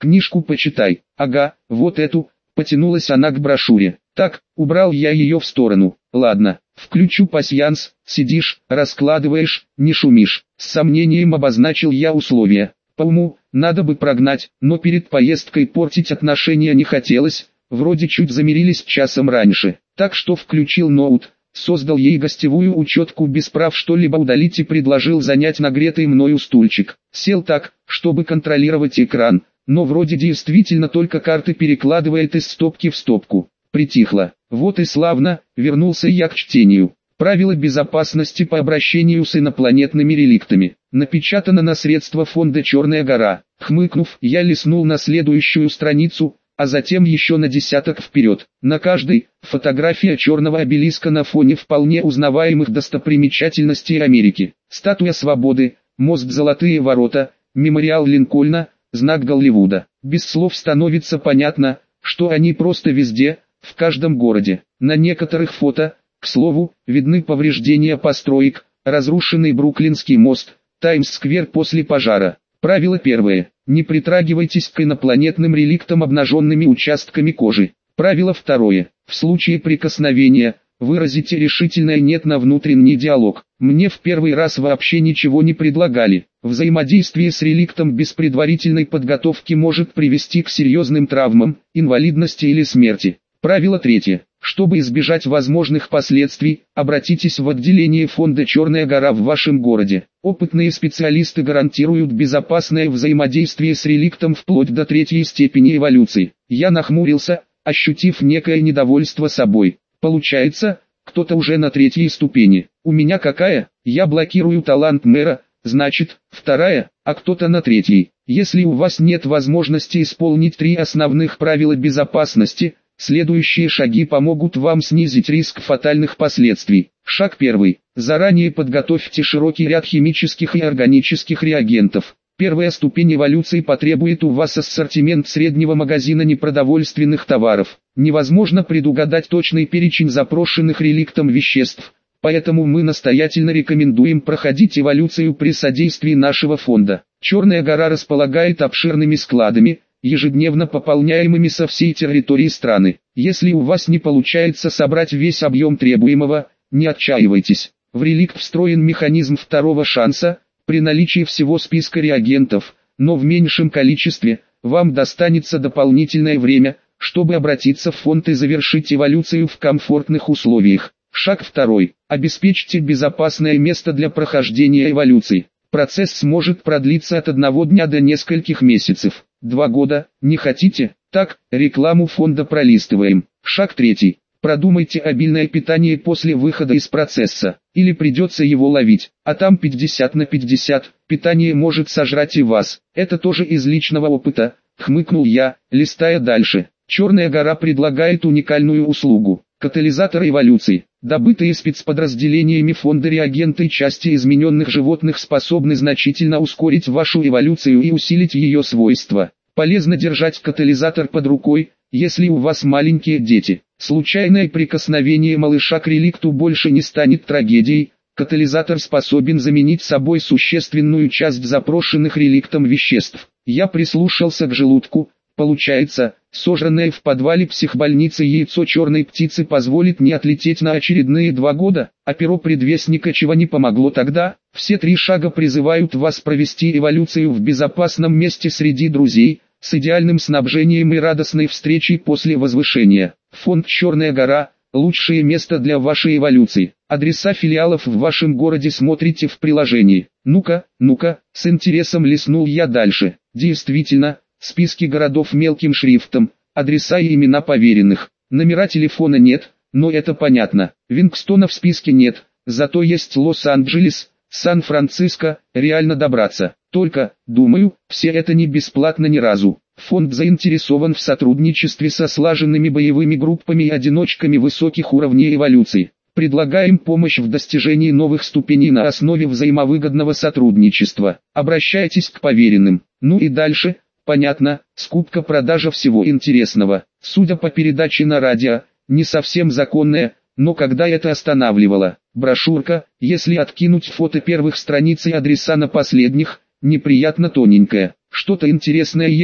Книжку почитай. Ага, вот эту. Потянулась она к брошюре. Так, убрал я ее в сторону. Ладно, включу пасьянс. Сидишь, раскладываешь, не шумишь. С сомнением обозначил я условия. По уму, надо бы прогнать, но перед поездкой портить отношения не хотелось. Вроде чуть замирились часом раньше. Так что включил ноут. Создал ей гостевую учетку без прав что-либо удалить и предложил занять нагретый мною стульчик. Сел так, чтобы контролировать экран, но вроде действительно только карты перекладывает из стопки в стопку. Притихло. Вот и славно, вернулся я к чтению. Правила безопасности по обращению с инопланетными реликтами. Напечатано на средства фонда «Черная гора». Хмыкнув, я листнул на следующую страницу, а затем еще на десяток вперед. На каждой – фотография черного обелиска на фоне вполне узнаваемых достопримечательностей Америки. Статуя Свободы, мост Золотые ворота, мемориал Линкольна, знак Голливуда. Без слов становится понятно, что они просто везде, в каждом городе. На некоторых фото, к слову, видны повреждения построек, разрушенный Бруклинский мост, Таймс-сквер после пожара. Правило первое. Не притрагивайтесь к инопланетным реликтам обнаженными участками кожи. Правило второе. В случае прикосновения, выразите решительное «нет» на внутренний диалог. Мне в первый раз вообще ничего не предлагали. Взаимодействие с реликтом без предварительной подготовки может привести к серьезным травмам, инвалидности или смерти. Правило третье. Чтобы избежать возможных последствий, обратитесь в отделение фонда «Черная гора» в вашем городе. Опытные специалисты гарантируют безопасное взаимодействие с реликтом вплоть до третьей степени эволюции. Я нахмурился, ощутив некое недовольство собой. Получается, кто-то уже на третьей ступени. У меня какая? Я блокирую талант мэра, значит, вторая, а кто-то на третьей. Если у вас нет возможности исполнить 3 основных правила безопасности, следующие шаги помогут вам снизить риск фатальных последствий. Шаг 1. Заранее подготовьте широкий ряд химических и органических реагентов. Первая ступень эволюции потребует у вас ассортимент среднего магазина непродовольственных товаров. Невозможно предугадать точный перечень запрошенных реликтом веществ, поэтому мы настоятельно рекомендуем проходить эволюцию при содействии нашего фонда. Черная гора располагает обширными складами, ежедневно пополняемыми со всей территории страны. Если у вас не получается собрать весь объем требуемого, не отчаивайтесь. В реликт встроен механизм второго шанса. При наличии всего списка реагентов, но в меньшем количестве, вам достанется дополнительное время, чтобы обратиться в фонд и завершить эволюцию в комфортных условиях. Шаг 2. Обеспечьте безопасное место для прохождения эволюции. Процесс может продлиться от 1 дня до нескольких месяцев. 2 года, не хотите? Так, рекламу фонда пролистываем. Шаг 3. Продумайте обильное питание после выхода из процесса, или придется его ловить, а там 50 на 50, питание может сожрать и вас. Это тоже из личного опыта, хмыкнул я, листая дальше. Черная гора предлагает уникальную услугу. Катализатор эволюции. Добытые спецподразделениями фонда реагенты и части измененных животных способны значительно ускорить вашу эволюцию и усилить ее свойства. Полезно держать катализатор под рукой, если у вас маленькие дети. Случайное прикосновение малыша к реликту больше не станет трагедией. Катализатор способен заменить собой существенную часть запрошенных реликтом веществ. Я прислушался к желудку. Получается, сожранное в подвале психбольницы яйцо черной птицы позволит не отлететь на очередные 2 года, а перо предвестника чего не помогло тогда. Все 3 шага призывают вас провести эволюцию в безопасном месте среди друзей, с идеальным снабжением и радостной встречей после возвышения. Фонд «Черная гора» – лучшее место для вашей эволюции. Адреса филиалов в вашем городе смотрите в приложении. Ну-ка, с интересом листнул я дальше. Действительно, списки городов мелким шрифтом, адреса и имена поверенных. Номера телефона нет, но это понятно. Вингстона в списке нет, зато есть Лос-Анджелес, Сан-Франциско, реально добраться. Только, думаю, все это не бесплатно ни разу. Фонд заинтересован в сотрудничестве со слаженными боевыми группами и одиночками высоких уровней эволюции. Предлагаем помощь в достижении новых ступеней на основе взаимовыгодного сотрудничества. Обращайтесь к поверенным. Ну и дальше, понятно, скупка-продажа всего интересного. Судя по передаче на радио, не совсем законная, но когда это останавливало. Брошюрка, если откинуть фото первых страниц и адреса на последних, неприятно тоненькая. Что-то интересное есть,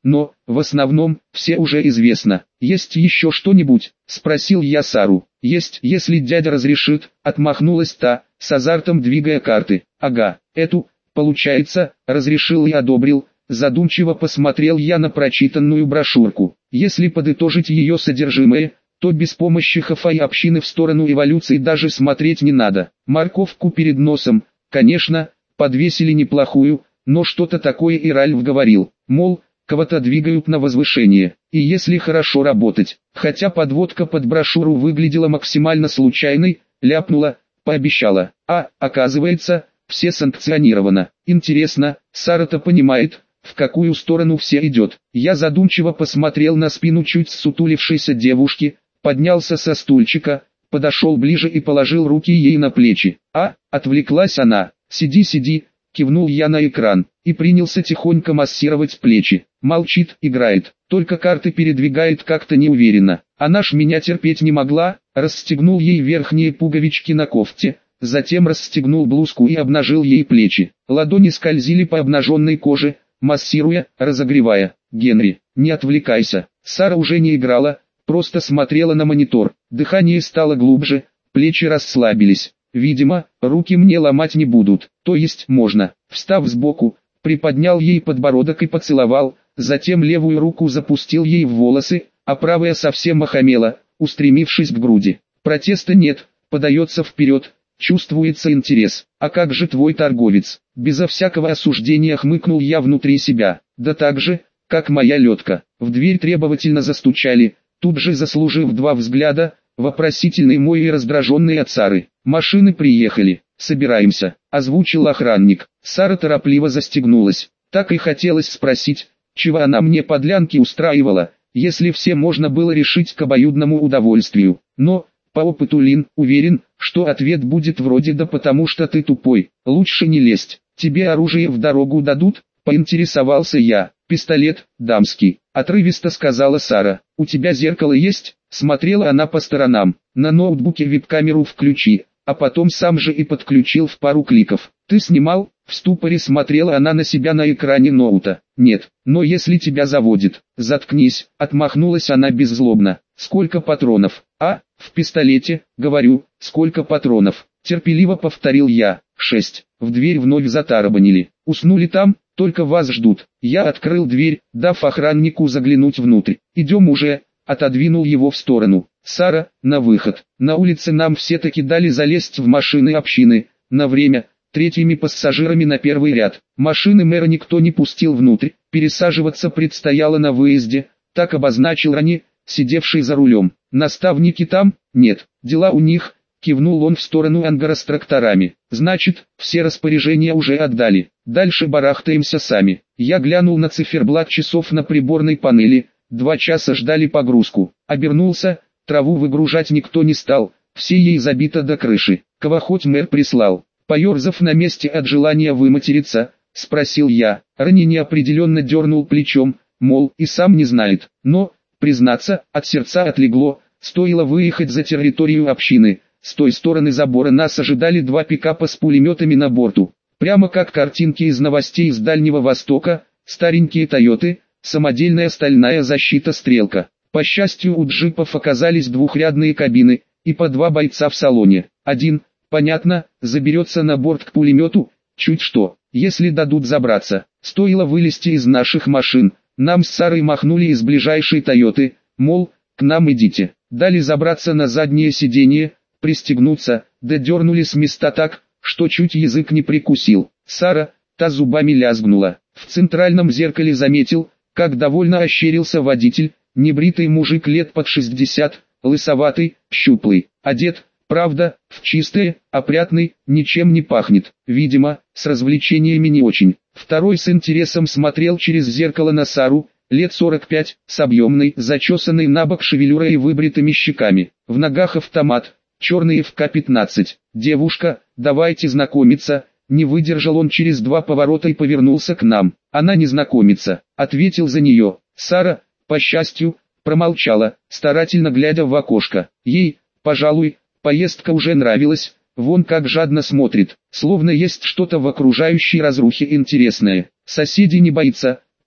но, в основном, все уже известно. «Есть еще что-нибудь?» – спросил я Сару. «Есть, если дядя разрешит», – отмахнулась та, с азартом двигая карты. «Ага, эту, получается, разрешил и одобрил». Задумчиво посмотрел я на прочитанную брошюрку. Если подытожить ее содержимое, то без помощи ХФА и общины в сторону эволюции даже смотреть не надо. Морковку перед носом, конечно, подвесили неплохую, но что-то такое и Ральф говорил, мол, кого-то двигают на возвышение, и если хорошо работать. Хотя подводка под брошюру выглядела максимально случайной, ляпнула, пообещала. А, оказывается, все санкционировано. Интересно, Сара-то понимает, в какую сторону все идет. Я задумчиво посмотрел на спину чуть ссутулившейся девушки, поднялся со стульчика, подошел ближе и положил руки ей на плечи. «А», отвлеклась она, «сиди, сиди», кивнул я на экран, и принялся тихонько массировать плечи. Молчит, играет, только карты передвигает как-то неуверенно. Она ж меня терпеть не могла, расстегнул ей верхние пуговички на кофте, затем расстегнул блузку и обнажил ей плечи. Ладони скользили по обнаженной коже, массируя, разогревая. «Генри, не отвлекайся». Сара уже не играла, просто смотрела на монитор. Дыхание стало глубже, плечи расслабились. Видимо, руки мне ломать не будут, то есть можно. Встав сбоку, приподнял ей подбородок и поцеловал, затем левую руку запустил ей в волосы, а правая совсем охамела, устремившись к груди. Протеста нет, подается вперед, чувствуется интерес. «А как же твой торговец?» Безо всякого осуждения хмыкнул я внутри себя. «Да так же, как моя летка». В дверь требовательно застучали, тут же заслужив два взгляда, вопросительный мой и раздраженный от Сары. «Машины приехали, собираемся», — озвучил охранник. Сара торопливо застегнулась. Так и хотелось спросить, чего она мне подлянки устраивала, если все можно было решить к обоюдному удовольствию. Но, по опыту Лин, уверен, что ответ будет вроде «да потому что ты тупой, лучше не лезть». «Тебе оружие в дорогу дадут?» — поинтересовался я. «Пистолет, дамский», — отрывисто сказала Сара. «У тебя зеркало есть?» Смотрела она по сторонам. «На ноутбуке веб-камеру включи», а потом сам же и подключил в пару кликов. «Ты снимал?» В ступоре смотрела она на себя на экране ноута. «Нет, но если тебя заводит». «Заткнись», отмахнулась она беззлобно. «Сколько патронов?» «А, в пистолете, говорю, сколько патронов?» Терпеливо повторил я. 6. В дверь вновь затарабанили. «Уснули там, только вас ждут». Я открыл дверь, дав охраннику заглянуть внутрь. «Идем уже», отодвинул его в сторону. «Сара, на выход». На улице нам все-таки дали залезть в машины общины, на время, третьими пассажирами на первый ряд. Машины мэра никто не пустил внутрь, пересаживаться предстояло на выезде, так обозначил Рани, сидевший за рулем. «Наставники там?» «Нет, дела у них», кивнул он в сторону ангара с тракторами. «Значит, все распоряжения уже отдали. Дальше барахтаемся сами». Я глянул на циферблат часов на приборной панели. 2 часа ждали погрузку. Обернулся, траву выгружать никто не стал, все ей забито до крыши. Кого хоть мэр прислал. Поерзав на месте от желания выматериться, спросил я. Рани неопределенно дернул плечом, мол, и сам не знает. Но, признаться, от сердца отлегло, стоило выехать за территорию общины. С той стороны забора нас ожидали 2 пикапа с пулеметами на борту. Прямо как картинки из новостей из Дальнего Востока, старенькие Тойоты, самодельная стальная защита «Стрелка». По счастью, у джипов оказались двухрядные кабины, и по 2 бойца в салоне. Один, понятно, заберется на борт к пулемету, чуть что, если дадут забраться. Стоило вылезти из наших машин, нам с Сарой махнули из ближайшей Тойоты, мол, к нам идите. Дали забраться на заднее сиденье, пристегнуться, да дернули с места так, что чуть язык не прикусил. Сара, та зубами лязгнула. В центральном зеркале заметил, как довольно ощерился водитель, небритый мужик лет под 60, лысоватый, щуплый, одет, правда, в чистое, опрятный, ничем не пахнет, видимо, с развлечениями не очень. Второй с интересом смотрел через зеркало на Сару, лет 45, с объемной, зачесанной набок шевелюрой и выбритыми щеками, в ногах автомат, черные ФК-15. «Девушка, давайте знакомиться». Не выдержал он через 2 поворота и повернулся к нам. «Она не знакомится», — ответил за нее. Сара, по счастью, промолчала, старательно глядя в окошко. Ей, пожалуй, поездка уже нравилась, вон как жадно смотрит, словно есть что-то в окружающей разрухе интересное. «Соседей не боится», —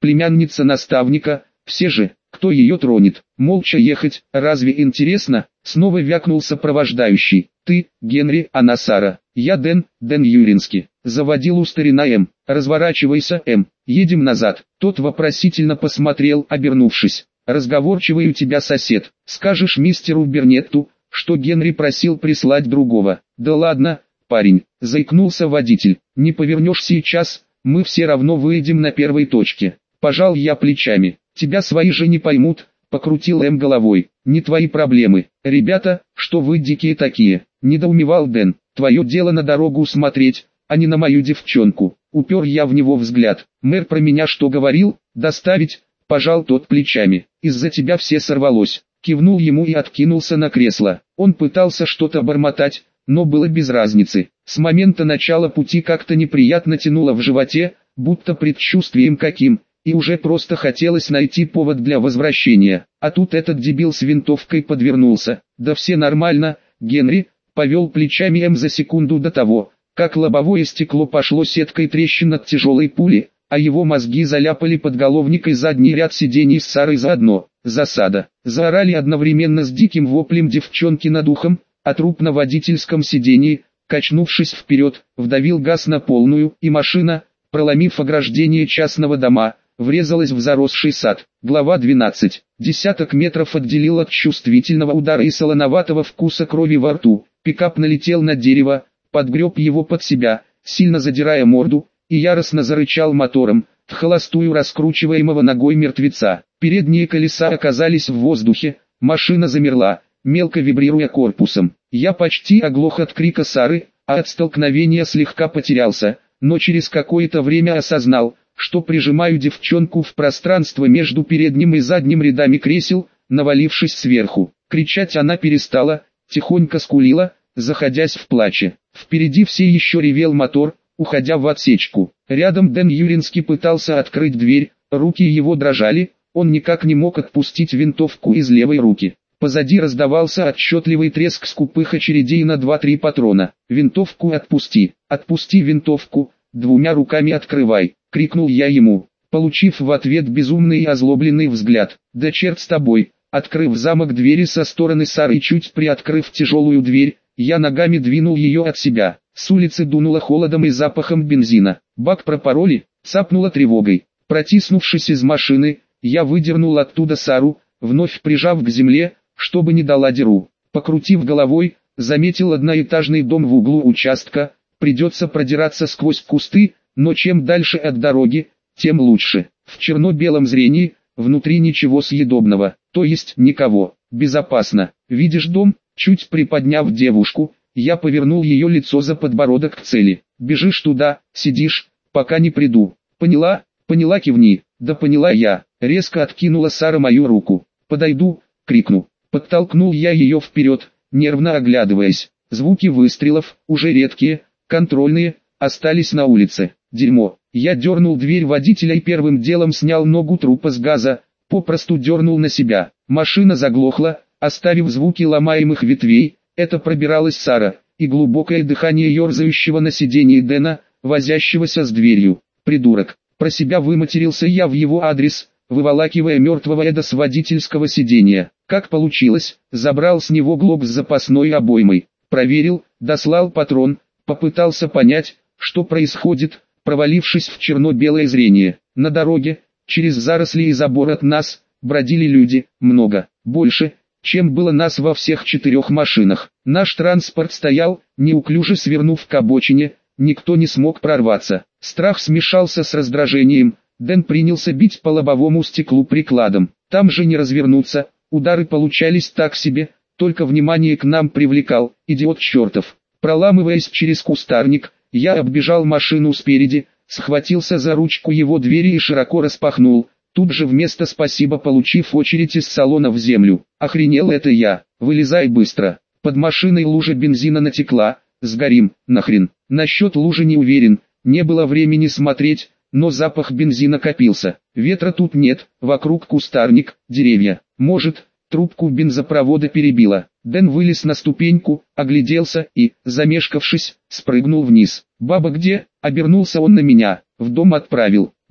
племянница наставника, все же, кто ее тронет, молча ехать, разве интересно? Снова вякнул сопровождающий. Ты, Генри, она Сара, я Дэн Юринский. Заводил у старина М. Разворачивайся, М. Едем назад. Тот вопросительно посмотрел, обернувшись. Разговорчивый у тебя сосед. Скажешь мистеру Бернетту, что Генри просил прислать другого. Да ладно, парень, заикнулся водитель. Не повернешь сейчас, мы все равно выйдем на первой точке. Пожал я плечами. Тебя свои же не поймут, покрутил М головой. Не твои проблемы. Ребята, что вы дикие такие, недоумевал Дэн. Твое дело на дорогу смотреть, а не на мою девчонку. Упер я в него взгляд. Мэр про меня что говорил? Доставить? Пожал тот плечами. Из-за тебя все сорвалось. Кивнул ему и откинулся на кресло. Он пытался что-то бормотать, но было без разницы. С момента начала пути как-то неприятно тянуло в животе, будто предчувствием каким, и уже просто хотелось найти повод для возвращения. А тут этот дебил с винтовкой подвернулся. Да все нормально, Генри, повел плечами М за секунду до того, как лобовое стекло пошло сеткой трещин от тяжелой пули, а его мозги заляпали подголовник и задний ряд сидений с Сарой заодно. Засада. Заорали одновременно с диким воплем девчонки над ухом, а труп на водительском сидении, качнувшись вперед, вдавил газ на полную, и машина, проломив ограждение частного дома, врезалась в заросший сад. Глава 12. Десяток метров отделил от чувствительного удара и солоноватого вкуса крови во рту. Пикап налетел на дерево, подгреб его под себя, сильно задирая морду, и яростно зарычал мотором, вхолостую раскручиваемого ногой мертвеца. Передние колеса оказались в воздухе, машина замерла, мелко вибрируя корпусом. Я почти оглох от крика Сары, а от столкновения слегка потерялся, но через какое-то время осознал, что прижимаю девчонку в пространство между передним и задним рядами кресел, навалившись сверху. Кричать она перестала, тихонько скулила, заходясь в плаче. Впереди все еще ревел мотор, уходя в отсечку. Рядом Дэн Юринский пытался открыть дверь, руки его дрожали, он никак не мог отпустить винтовку из левой руки. Позади раздавался отчетливый треск скупых очередей на 2-3 патрона. «Винтовку отпусти! Отпусти винтовку! Двумя руками открывай!» — крикнул я ему, получив в ответ безумный и озлобленный взгляд. «Да черт с тобой!» Открыв замок двери со стороны Сары и чуть приоткрыв тяжелую дверь, я ногами двинул ее от себя. С улицы дунуло холодом и запахом бензина. Бак пропороли, цапнуло тревогой. Протиснувшись из машины, я выдернул оттуда Сару, вновь прижав к земле, чтобы не дала дыру. Покрутив головой, заметил одноэтажный дом в углу участка. Придется продираться сквозь кусты, но чем дальше от дороги, тем лучше. В черно-белом зрении, внутри ничего съедобного, то есть никого. Безопасно. Видишь дом? Чуть приподняв девушку, я повернул ее лицо за подбородок к цели. Бежишь туда, сидишь, пока не приду. Поняла? Поняла, кивни. Да поняла я. Резко откинула Сара мою руку. Подойду, крикну. Подтолкнул я ее вперед, нервно оглядываясь. Звуки выстрелов, уже редкие, контрольные, остались на улице. Дерьмо. Я дернул дверь водителя и первым делом снял ногу трупа с газа, попросту дернул на себя. Машина заглохла, оставив звуки ломаемых ветвей. Это пробиралась Сара, и глубокое дыхание ерзающего на сиденье Дэна, возящегося с дверью. Придурок. Про себя выматерился я в его адрес, выволакивая мертвого Эда с водительского сиденья. Как получилось, забрал с него глок с запасной обоймой. Проверил, дослал патрон, попытался понять, что происходит, провалившись в черно-белое зрение. На дороге, через заросли и забор от нас, бродили люди, много, больше, чем было нас во всех 4 машинах. Наш транспорт стоял, неуклюже свернув к обочине, никто не смог прорваться. Страх смешался с раздражением, Дэн принялся бить по лобовому стеклу прикладом. Там же не развернуться, удары получались так себе, только внимание к нам привлекал, идиот чертов. Проламываясь через кустарник, я оббежал машину спереди, схватился за ручку его двери и широко распахнул, тут же вместо «спасибо» получив очередь из салона в землю. Охренел это я, вылезай быстро. Под машиной лужа бензина натекла, сгорим, нахрен. Насчет лужи не уверен, не было времени смотреть, но запах бензина копился. Ветра тут нет, вокруг кустарник, деревья. Может, трубку бензопровода перебило. Дэн вылез на ступеньку, огляделся и, замешкавшись, спрыгнул вниз. «Баба где?» — обернулся он на меня. «В дом отправил.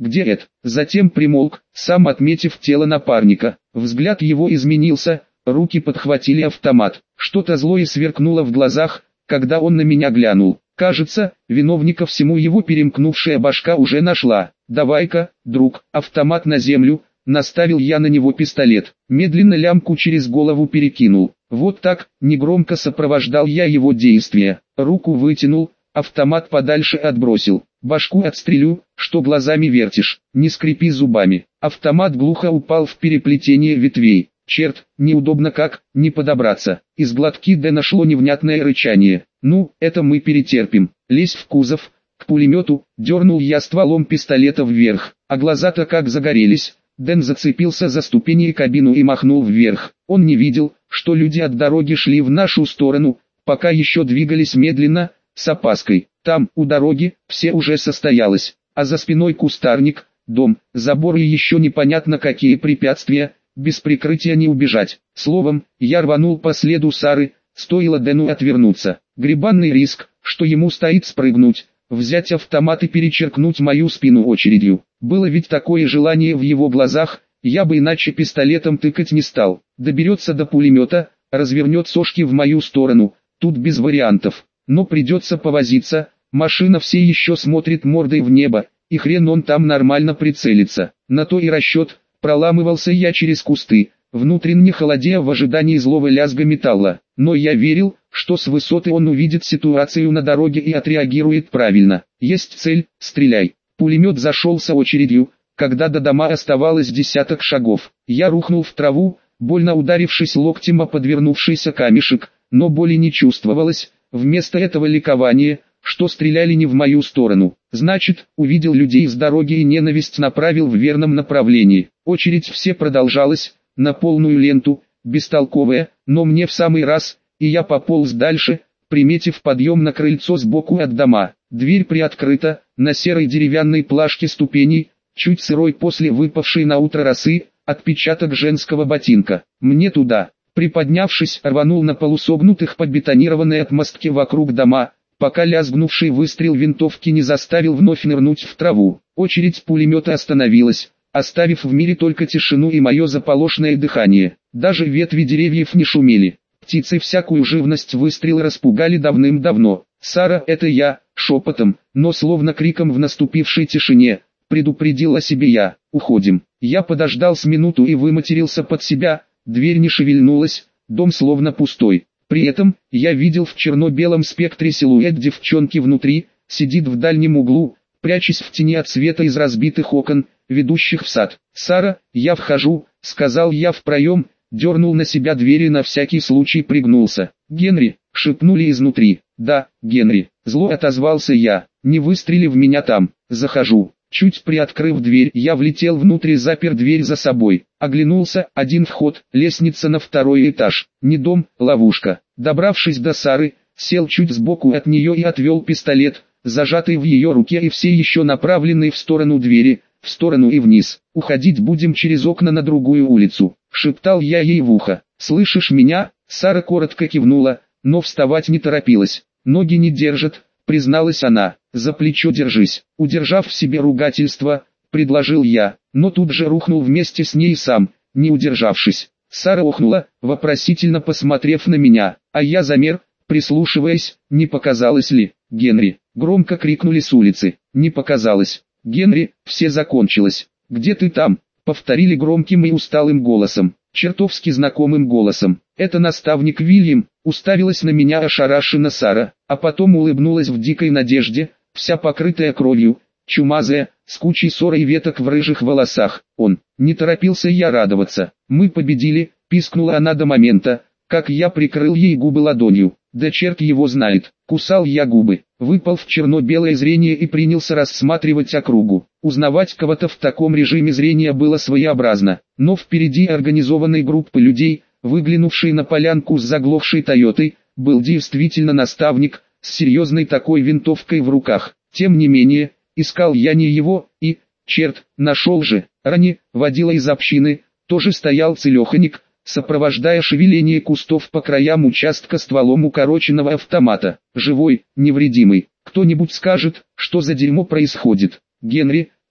где Эд?» Затем примолк, сам отметив тело напарника. Взгляд его изменился, руки подхватили автомат. Что-то злое сверкнуло в глазах, когда он на меня глянул. Кажется, виновника всему его перемкнувшая башка уже нашла. «Давай-ка, друг, автомат на землю», наставил я на него пистолет. Медленно лямку через голову перекинул. Вот так, негромко сопровождал я его действия. Руку вытянул, автомат подальше отбросил. «Башку отстрелю, что глазами вертишь, не скрипи зубами». Автомат глухо упал в переплетение ветвей. Черт, неудобно как, не подобраться. Из глотки Дэна шло невнятное рычание. «Ну, это мы перетерпим. Лезь в кузов». К пулемету, дернул я стволом пистолета вверх, а глаза-то как загорелись. Дэн зацепился за ступени и кабину и махнул вверх. Он не видел, что люди от дороги шли в нашу сторону, пока еще двигались медленно, с опаской. Там, у дороги, все уже состоялось, а за спиной кустарник, дом, забор и еще непонятно какие препятствия, без прикрытия не убежать. Словом, я рванул по следу Сары, стоило Дэну отвернуться. Гребанный риск, что ему стоит спрыгнуть, взять автомат и перечеркнуть мою спину очередью. Было ведь такое желание в его глазах, я бы иначе пистолетом тыкать не стал. Доберется до пулемета, развернет сошки в мою сторону, тут без вариантов. Но придется повозиться, машина все еще смотрит мордой в небо, и хрен он там нормально прицелится. На то и расчет, проламывался я через кусты, внутренне холодея в ожидании злого лязга металла. Но я верил, что с высоты он увидит ситуацию на дороге и отреагирует правильно. Есть цель, стреляй. Пулемет зашелся очередью, когда до дома оставалось десяток шагов. Я рухнул в траву, больно ударившись локтем о подвернувшийся камешек, но боли не чувствовалось, вместо этого ликование, что стреляли не в мою сторону. Значит, увидел людей с дороги и ненависть направил в верном направлении. Очередь все продолжалась, на полную ленту, бестолковая, но мне в самый раз, и я пополз дальше, приметив подъем на крыльцо сбоку от дома. Дверь приоткрыта, на серой деревянной плашке ступеней, чуть сырой после выпавшей на утро росы, отпечаток женского ботинка. Мне туда. Приподнявшись, рванул на полусогнутых по бетонированной отмостке вокруг дома, пока лязгнувший выстрел винтовки не заставил вновь нырнуть в траву. Очередь пулемета остановилась, оставив в мире только тишину и мое заполошное дыхание. Даже ветви деревьев не шумели. Птицы всякую живность выстрелы распугали давным-давно. «Сара, это я», шепотом, но словно криком в наступившей тишине, предупредил о себе я. «Уходим». Я подождал с минуту и выматерился под себя, дверь не шевельнулась, дом словно пустой. При этом, я видел в черно-белом спектре силуэт девчонки внутри, сидит в дальнем углу, прячась в тени от света из разбитых окон, ведущих в сад. «Сара, я вхожу», — сказал я в проем, дернул на себя дверь и на всякий случай пригнулся. «Генри», — шепнули изнутри. «Да, Генри», — зло отозвался я, — «не выстрели в меня там». «Захожу». Чуть приоткрыв дверь, я влетел внутрь и запер дверь за собой. Оглянулся, один вход, лестница на второй этаж. Не дом, ловушка. Добравшись до Сары, сел чуть сбоку от нее и отвел пистолет, зажатый в ее руке и все еще направленный в сторону двери, в сторону и вниз. «Уходить будем через окна на другую улицу», — шептал я ей в ухо. «Слышишь меня?» Сара коротко кивнула, но вставать не торопилась. «Ноги не держат», — призналась она. «За плечо держись». Удержав в себе ругательство, предложил я, но тут же рухнул вместе с ней сам, не удержавшись. Сара охнула, вопросительно посмотрев на меня, а я замер, прислушиваясь, не показалось ли. «Генри!» — громко крикнули с улицы. Не показалось. «Генри, все закончилось». «Где ты там?» — повторили громким и усталым голосом, чертовски знакомым голосом. «Это наставник Вильям», — уставилась на меня ошарашенно Сара, а потом улыбнулась в дикой надежде, вся покрытая кровью, чумазая, с кучей ссор и веток в рыжих волосах. Он, не торопился я радоваться. «Мы победили», — пискнула она до момента, как я прикрыл ей губы ладонью. «Да черт его знает». Кусал я губы, выпал в черно-белое зрение и принялся рассматривать округу. Узнавать кого-то в таком режиме зрения было своеобразно, но впереди организованной группы людей, выглянувшей на полянку с заглохшей Тойотой, был действительно наставник, с серьезной такой винтовкой в руках. Тем не менее, искал я не его, и, черт, нашел же. Рани, водила из общины, тоже стоял целеханик, сопровождая шевеление кустов по краям участка стволом укороченного автомата. Живой, невредимый. Кто-нибудь скажет, что за дерьмо происходит? «Генри»,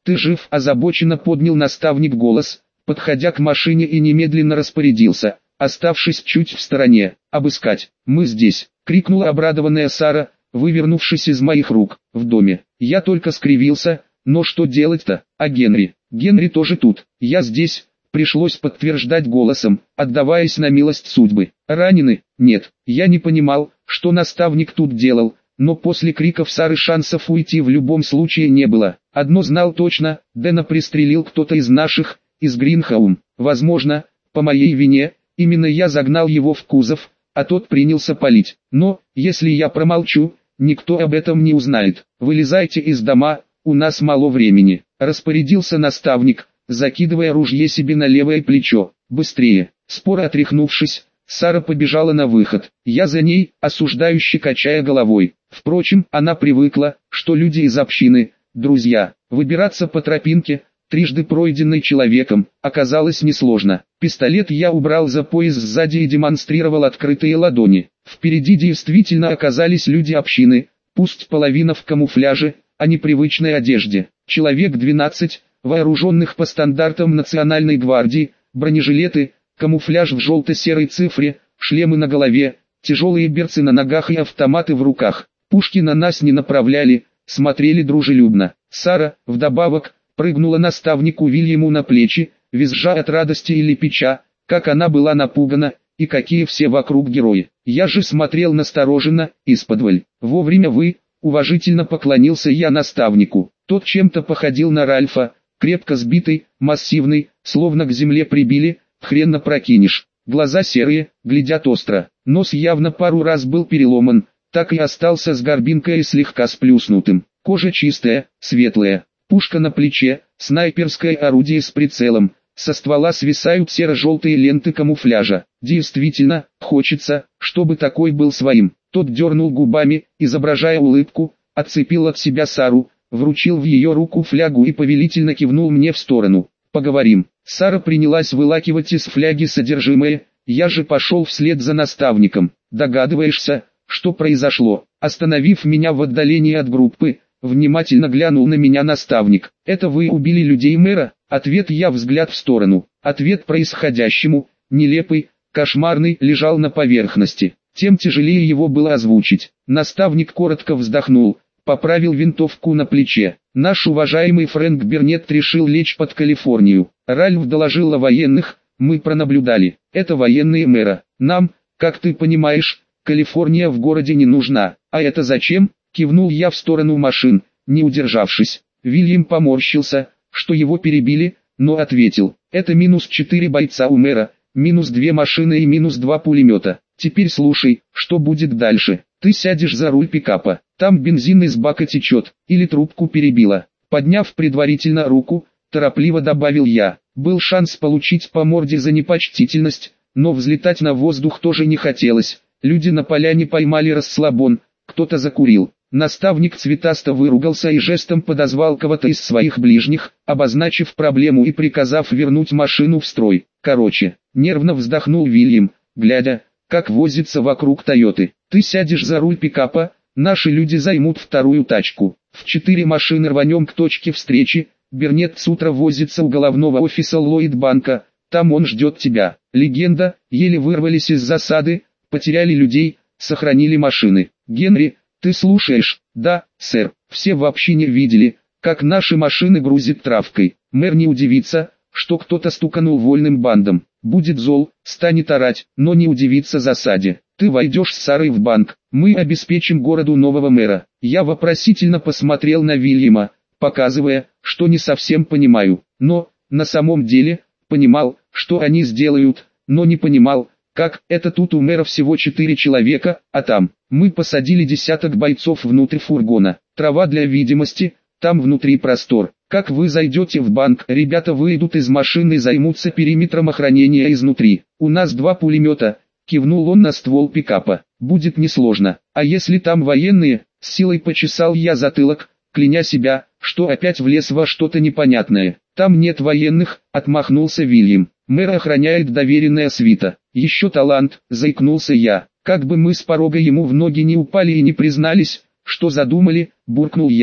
ты жив?» — озабоченно поднял наставник голос, подходя к машине и немедленно распорядился, оставшись чуть в стороне. «Обыскать! Мы здесь!» — крикнула обрадованная Сара, вывернувшись из моих рук. «В доме». Я только скривился, но что делать-то? А Генри? Генри тоже тут. «Я здесь», пришлось подтверждать голосом, отдаваясь на милость судьбы. «Ранены?» «Нет». Я не понимал, что наставник тут делал, но после криков Сары шансов уйти в любом случае не было. Одно знал точно, Дэна пристрелил кто-то из наших, из Гринхаум. Возможно, по моей вине, именно я загнал его в кузов, а тот принялся палить. Но, если я промолчу, никто об этом не узнает. «Вылезайте из дома, у нас мало времени», — распорядился наставник, закидывая ружье себе на левое плечо. «Быстрее!» Споро отряхнувшись, Сара побежала на выход. Я за ней, осуждающе качая головой. Впрочем, она привыкла, что люди из общины, друзья. Выбираться по тропинке, трижды пройденной человеком, оказалось несложно. Пистолет я убрал за пояс сзади и демонстрировал открытые ладони. Впереди действительно оказались люди общины, пусть половина в камуфляже, а не привычной одежде. Человек 12, вооруженных по стандартам Национальной гвардии, бронежилеты, камуфляж в желто-серой цифре, шлемы на голове, тяжелые берцы на ногах и автоматы в руках. Пушки на нас не направляли, смотрели дружелюбно. Сара, вдобавок, прыгнула наставнику Вильяму на плечи, визжа от радости и лепеча, как она была напугана, и какие все вокруг герои. Я же смотрел настороженно, исподволь. «Вовремя вы», уважительно поклонился я наставнику. Тот чем-то походил на Ральфа, крепко сбитый, массивный, словно к земле прибили, хрен напрокинешь. Глаза серые, глядят остро. Нос явно пару раз был переломан, так и остался с горбинкой и слегка сплюснутым. Кожа чистая, светлая. Пушка на плече, снайперское орудие с прицелом. Со ствола свисают серо-желтые ленты камуфляжа. Действительно, хочется, чтобы такой был своим. Тот дернул губами, изображая улыбку, отцепил от себя Сару, вручил в ее руку флягу и повелительно кивнул мне в сторону. «Поговорим». Сара принялась вылакивать из фляги содержимое, я же пошел вслед за наставником. «Догадываешься, что произошло?» Остановив меня в отдалении от группы, внимательно глянул на меня наставник. «Это вы убили людей мэра?» Ответ я взгляд в сторону. Ответ происходящему, нелепый, кошмарный, лежал на поверхности. Тем тяжелее его было озвучить. Наставник коротко вздохнул, поправил винтовку на плече. Наш уважаемый Фрэнк Бернетт решил лечь под Калифорнию. Ральф доложил о военных, мы пронаблюдали. Это военные мэра. Нам, как ты понимаешь, Калифорния в городе не нужна. А это зачем? Кивнул я в сторону машин, не удержавшись. Вильям поморщился, что его перебили, но ответил. Это -4 бойца у мэра, -2 машины и -2 пулемета. Теперь слушай, что будет дальше. Ты сядешь за руль пикапа, там бензин из бака течет, или трубку перебило. Подняв предварительно руку, торопливо добавил я. Был шанс получить по морде за непочтительность, но взлетать на воздух тоже не хотелось. Люди на поляне поймали расслабон, кто-то закурил. Наставник цветасто выругался и жестом подозвал кого-то из своих ближних, обозначив проблему и приказав вернуть машину в строй. Короче, нервно вздохнул Вильям, глядя, как возится вокруг Тойоты. Ты сядешь за руль пикапа, наши люди займут вторую тачку. В 4 машины рванем к точке встречи. Бернетт с утра возится у головного офиса Ллойд-банка, там он ждет тебя. Легенда, еле вырвались из засады, потеряли людей, сохранили машины. Генри, ты слушаешь? Да, сэр. Все в общине видели, как наши машины грузят травкой. Мэр не удивится, что кто-то стуканул вольным бандом. Будет зол, станет орать, но не удивится засаде. Ты войдешь с Сарой в банк, мы обеспечим городу нового мэра. Я вопросительно посмотрел на Вильяма, показывая, что не совсем понимаю. Но, на самом деле, понимал, что они сделают, но не понимал, как. Это тут у мэра всего 4 человека, а там, мы посадили десяток бойцов внутрь фургона. Трава для видимости, там внутри простор. Как вы зайдете в банк, ребята выйдут из машины и займутся периметром охранения изнутри. У нас 2 пулемета, кивнул он на ствол пикапа. Будет несложно. А если там военные? С силой почесал я затылок, кляня себя, что опять влез во что-то непонятное. Там нет военных, отмахнулся Вильям. Мэра охраняет доверенная свита. Еще талант, заикнулся я. Как бы мы с порога ему в ноги не упали и не признались, что задумали, буркнул я.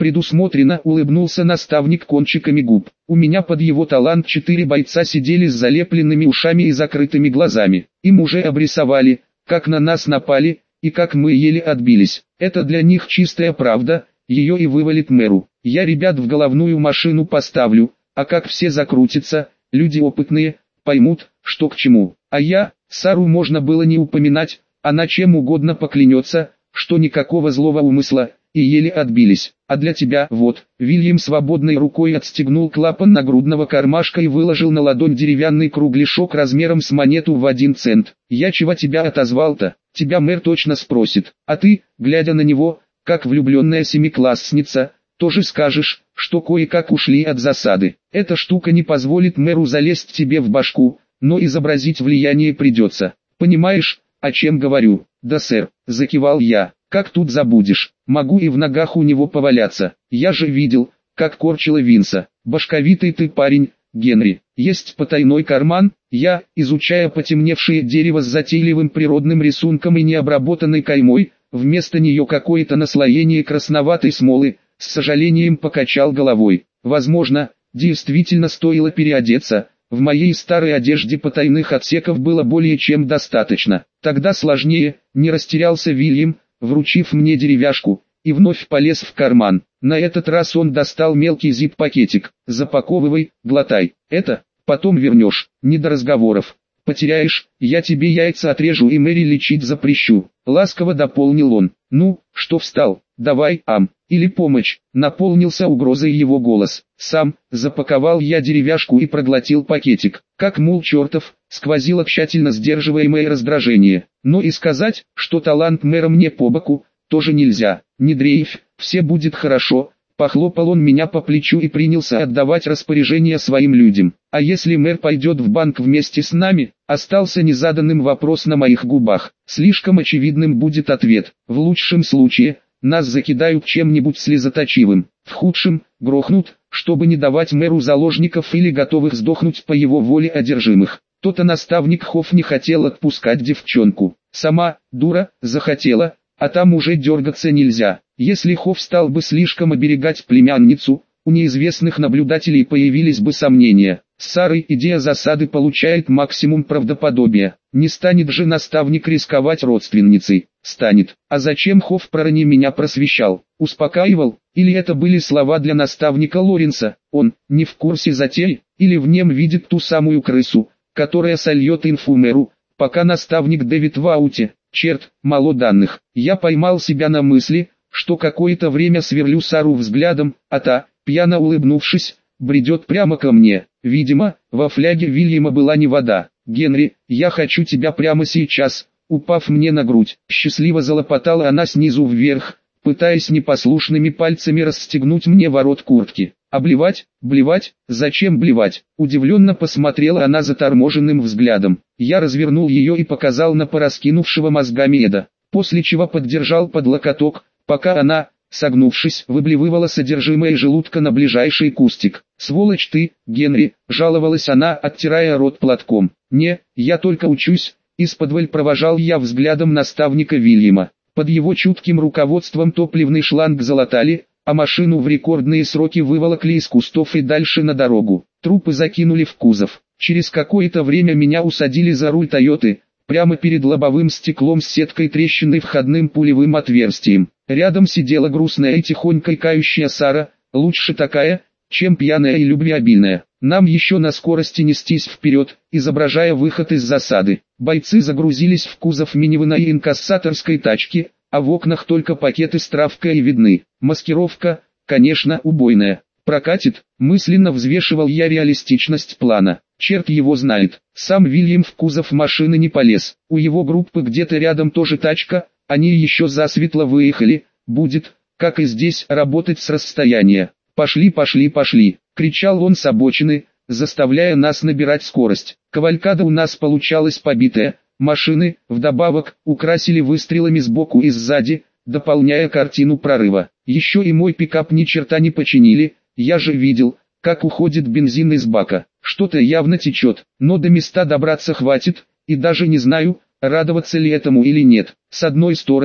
Предусмотренно улыбнулся наставник кончиками губ. У меня под его талант 4 бойца сидели с залепленными ушами и закрытыми глазами. Им уже обрисовали, как на нас напали, и как мы еле отбились. Это для них чистая правда, ее и вывалит мэру. Я ребят в головную машину поставлю, а как все закрутятся, люди опытные, поймут, что к чему. А я, Сару можно было не упоминать, она чем угодно поклянется, что никакого злого умысла, и еле отбились. А для тебя, вот, Вильям свободной рукой отстегнул клапан нагрудного кармашка и выложил на ладонь деревянный кругляшок размером с монету в 1 цент. Я чего тебя отозвал-то? Тебя мэр точно спросит. А ты, глядя на него, как влюбленная семиклассница, тоже скажешь, что кое-как ушли от засады. Эта штука не позволит мэру залезть тебе в башку, но изобразить влияние придется. Понимаешь, о чем говорю? Да, сэр, закивал я. Как тут забудешь? Могу и в ногах у него поваляться. Я же видел, как корчила Винса. Башковитый ты парень, Генри. Есть потайной карман? Я, изучая потемневшее дерево с затейливым природным рисунком и необработанной каймой, вместо нее какое-то наслоение красноватой смолы, с сожалением покачал головой. Возможно, действительно стоило переодеться. В моей старой одежде потайных отсеков было более чем достаточно. Тогда сложнее, не растерялся Вильям, вручив мне деревяшку, и вновь полез в карман. На этот раз он достал мелкий зип-пакетик. Запаковывай, глотай. Это, потом вернешь, не до разговоров. Потеряешь, я тебе яйца отрежу и Мэри лечить запрещу. Ласково дополнил он. Ну, что встал, давай, или помощь. Наполнился угрозой его голос. Сам, запаковал я деревяшку и проглотил пакетик. Как мул чертов, сквозило тщательно сдерживаемое раздражение. Но и сказать, что талант мэра мне по боку, тоже нельзя. Не дрейфь, все будет хорошо. Похлопал он меня по плечу и принялся отдавать распоряжения своим людям. А если мэр пойдет в банк вместе с нами? Остался незаданным вопрос на моих губах. Слишком очевидным будет ответ. В лучшем случае, нас закидают чем-нибудь слезоточивым. В худшем, грохнут, чтобы не давать мэру заложников или готовых сдохнуть по его воле одержимых. То-то наставник Хофф не хотел отпускать девчонку. Сама, дура, захотела, а там уже дергаться нельзя. Если Хофф стал бы слишком оберегать племянницу, у неизвестных наблюдателей появились бы сомнения. С Сарой идея засады получает максимум правдоподобия. Не станет же наставник рисковать родственницей. Станет. А зачем Хофф пророни меня просвещал? Успокаивал? Или это были слова для наставника Лоренса? Он не в курсе затей? Или в нем видит ту самую крысу, которая сольет инфу мэру, пока наставник Дэвид в ауте? Черт, мало данных. Я поймал себя на мысли, что какое-то время сверлю Сару взглядом, а та, пьяно улыбнувшись, бредет прямо ко мне. Видимо, во фляге Вильяма была не вода. «Генри, я хочу тебя прямо сейчас», упав мне на грудь. Счастливо залопотала она снизу вверх, пытаясь непослушными пальцами расстегнуть мне ворот куртки. «А блевать? Блевать? Зачем блевать?» Удивленно посмотрела она заторможенным взглядом. Я развернул ее и показал на пораскинувшего мозгами Эда, после чего поддержал под локоток, пока она, согнувшись, выблевывала содержимое желудка на ближайший кустик. «Сволочь ты, Генри», — жаловалась она, оттирая рот платком. «Не, я только учусь», — исподволь провожал я взглядом наставника Вильяма. Под его чутким руководством топливный шланг залатали, а машину в рекордные сроки выволокли из кустов и дальше на дорогу. Трупы закинули в кузов. Через какое-то время меня усадили за руль Тойоты, прямо перед лобовым стеклом с сеткой трещины входным пулевым отверстием. Рядом сидела грустная и тихонько икающая Сара, лучше такая, чем пьяная и любвеобильная. Нам еще на скорости нестись вперед, изображая выход из засады. Бойцы загрузились в кузов минивэна и инкассаторской тачки, а в окнах только пакеты с травкой видны. Маскировка, конечно, убойная. Прокатит, мысленно взвешивал я реалистичность плана. Черт его знает, сам Вильям в кузов машины не полез. У его группы где-то рядом тоже тачка, они еще засветло выехали, будет, как и здесь, работать с расстояния. «Пошли, пошли, пошли!» — кричал он с обочины, заставляя нас набирать скорость. Кавалькада у нас получалась побитая, машины, вдобавок, украсили выстрелами сбоку и сзади, дополняя картину прорыва. Еще и мой пикап ни черта не починили, я же видел, как уходит бензин из бака. Что-то явно течет, но до места добраться хватит, и даже не знаю, радоваться ли этому или нет. С одной стороны,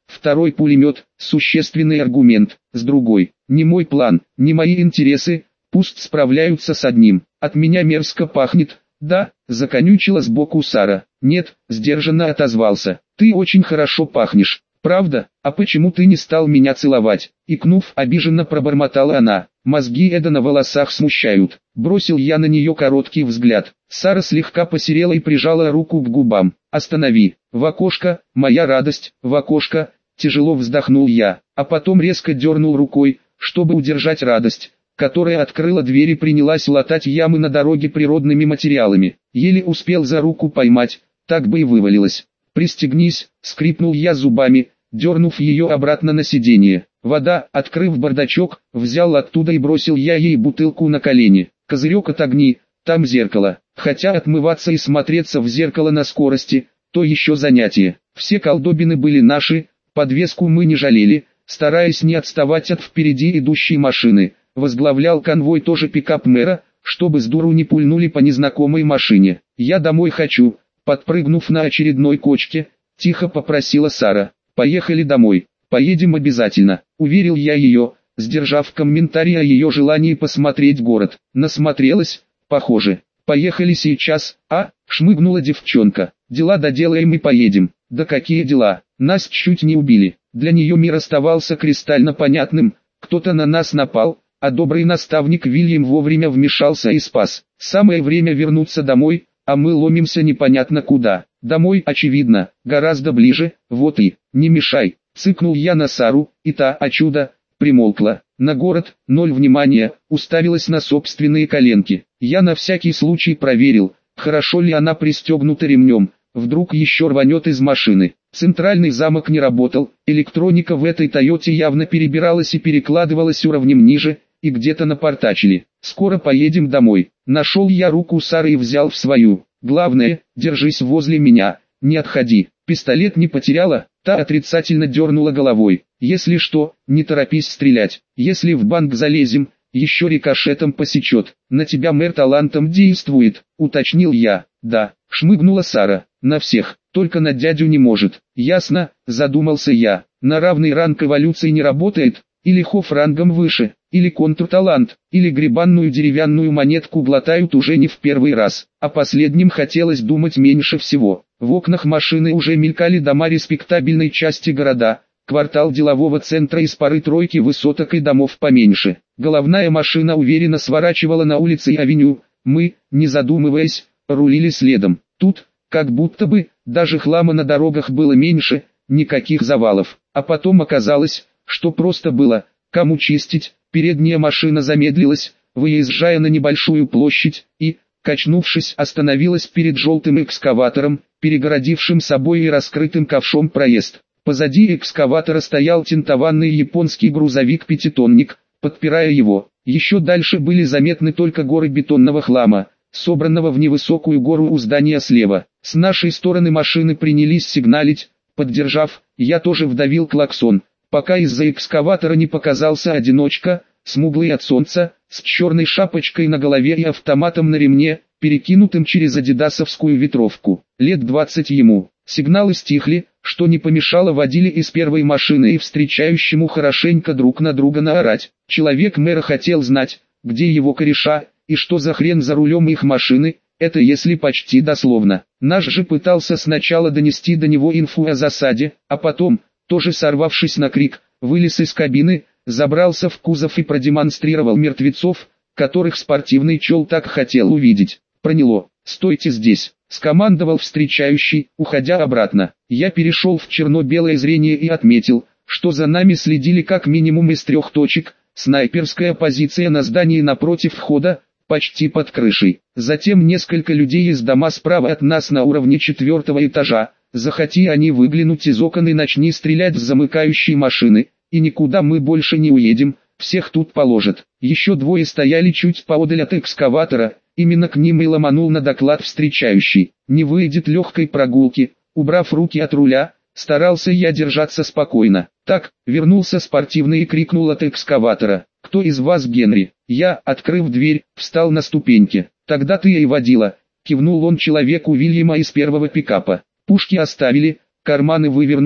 Второй пулемет – существенный аргумент. С другой, не мой план, не мои интересы, пусть справляются с одним. От меня мерзко пахнет. Да, законючила сбоку Сара. Нет, сдержанно отозвался. Ты очень хорошо пахнешь. Правда? А почему ты не стал меня целовать? Икнув, обиженно пробормотала она. Мозги Эда на волосах смущают. Бросил я на нее короткий взгляд. Сара слегка посерела и прижала руку к губам. Останови. В окошко, моя радость, в окошко. Тяжело вздохнул я, а потом резко дернул рукой, чтобы удержать радость, которая открыла дверь и принялась латать ямы на дороге природными материалами. Еле успел за руку поймать, так бы и вывалилась. «Пристегнись», — скрипнул я зубами, дернув ее обратно на сиденье. Вода, открыв бардачок, взял оттуда и бросил я ей бутылку на колени. Козырек отогни, там зеркало. Хотя отмываться и смотреться в зеркало на скорости, то еще занятие. Все колдобины были наши, подвеску мы не жалели, стараясь не отставать от впереди идущей машины. Возглавлял конвой тоже пикап мэра, чтобы с дуру не пульнули по незнакомой машине. «Я домой хочу», подпрыгнув на очередной кочке, тихо попросила Сара. «Поехали домой». «Поедем обязательно», уверил я ее, сдержав комментарий о ее желании посмотреть город. Насмотрелась, похоже. «Поехали сейчас», шмыгнула девчонка. «Дела доделаем и поедем». «Да какие дела? Нас чуть не убили». Для нее мир оставался кристально понятным. Кто-то на нас напал, а добрый наставник Вильям вовремя вмешался и спас. Самое время вернуться домой, а мы ломимся непонятно куда. Домой, очевидно, гораздо ближе, вот и, не мешай. Цыкнул я на Сару, и та, о чудо, примолкла. На город, ноль внимания, уставилась на собственные коленки. Я на всякий случай проверил, хорошо ли она пристегнута ремнем, вдруг еще рванет из машины. Центральный замок не работал, электроника в этой Тойоте явно перебиралась и перекладывалась уровнем ниже, и где-то напортачили. «Скоро поедем домой». Нашел я руку Сары и взял в свою. «Главное, держись возле меня, не отходи». «Пистолет не потеряла?» Та отрицательно дернула головой. «Если что, не торопись стрелять. Если в банк залезем, еще рикошетом посечет. На тебя мэр талантом действует», уточнил я. «Да», шмыгнула Сара. «На всех, только на дядю не может». «Ясно», задумался я. «На равный ранг эволюции не работает? Или хоф рангом выше, или контрталант, или грибанную деревянную монетку глотают уже не в первый раз». О последнем хотелось думать меньше всего. В окнах машины уже мелькали дома респектабельной части города, квартал делового центра из пары тройки высоток и домов поменьше. Головная машина уверенно сворачивала на улицы и авеню, мы, не задумываясь, рулили следом. Тут, как будто бы, даже хлама на дорогах было меньше, никаких завалов. А потом оказалось, что просто было, кому чистить. Передняя машина замедлилась, выезжая на небольшую площадь, и, качнувшись, остановилась перед желтым экскаватором, перегородившим собой и раскрытым ковшом проезд. Позади экскаватора стоял тентованный японский грузовик-пятитонник, подпирая его. Еще дальше были заметны только горы бетонного хлама, собранного в невысокую гору у здания слева. С нашей стороны машины принялись сигналить. Поддержав, я тоже вдавил клаксон, пока из-за экскаватора не показался одиночка, смуглый от солнца, с черной шапочкой на голове и автоматом на ремне, перекинутым через адидасовскую ветровку. Лет 20 ему. Сигналы стихли, что не помешало водиле из первой машины и встречающему хорошенько друг на друга наорать. Человек мэра хотел знать, где его кореша, и что за хрен за рулем их машины, это если почти дословно. Наш же пытался сначала донести до него инфу о засаде, а потом, тоже сорвавшись на крик, вылез из кабины, забрался в кузов и продемонстрировал мертвецов, которых спортивный чел так хотел увидеть. Проняло. «Стойте здесь», — скомандовал встречающий, уходя обратно. Я перешел в черно-белое зрение и отметил, что за нами следили как минимум из 3 точек, снайперская позиция на здании напротив входа, почти под крышей. Затем несколько людей из дома справа от нас на уровне 4-го этажа. Захоти они выглянуть из окон и начни стрелять с замыкающей машины, и никуда мы больше не уедем, всех тут положат. Еще 2 стояли чуть поодаль от экскаватора, именно к ним и ломанул на доклад встречающий. Не выйдет легкой прогулки, убрав руки от руля, старался я держаться спокойно. Так, вернулся спортивный и крикнул от экскаватора: «Кто из вас Генри?» Я, открыв дверь, встал на ступеньки. «Тогда ты и водила», кивнул он человеку Вильяма из первого пикапа. «Пушки оставили, карманы вывернули,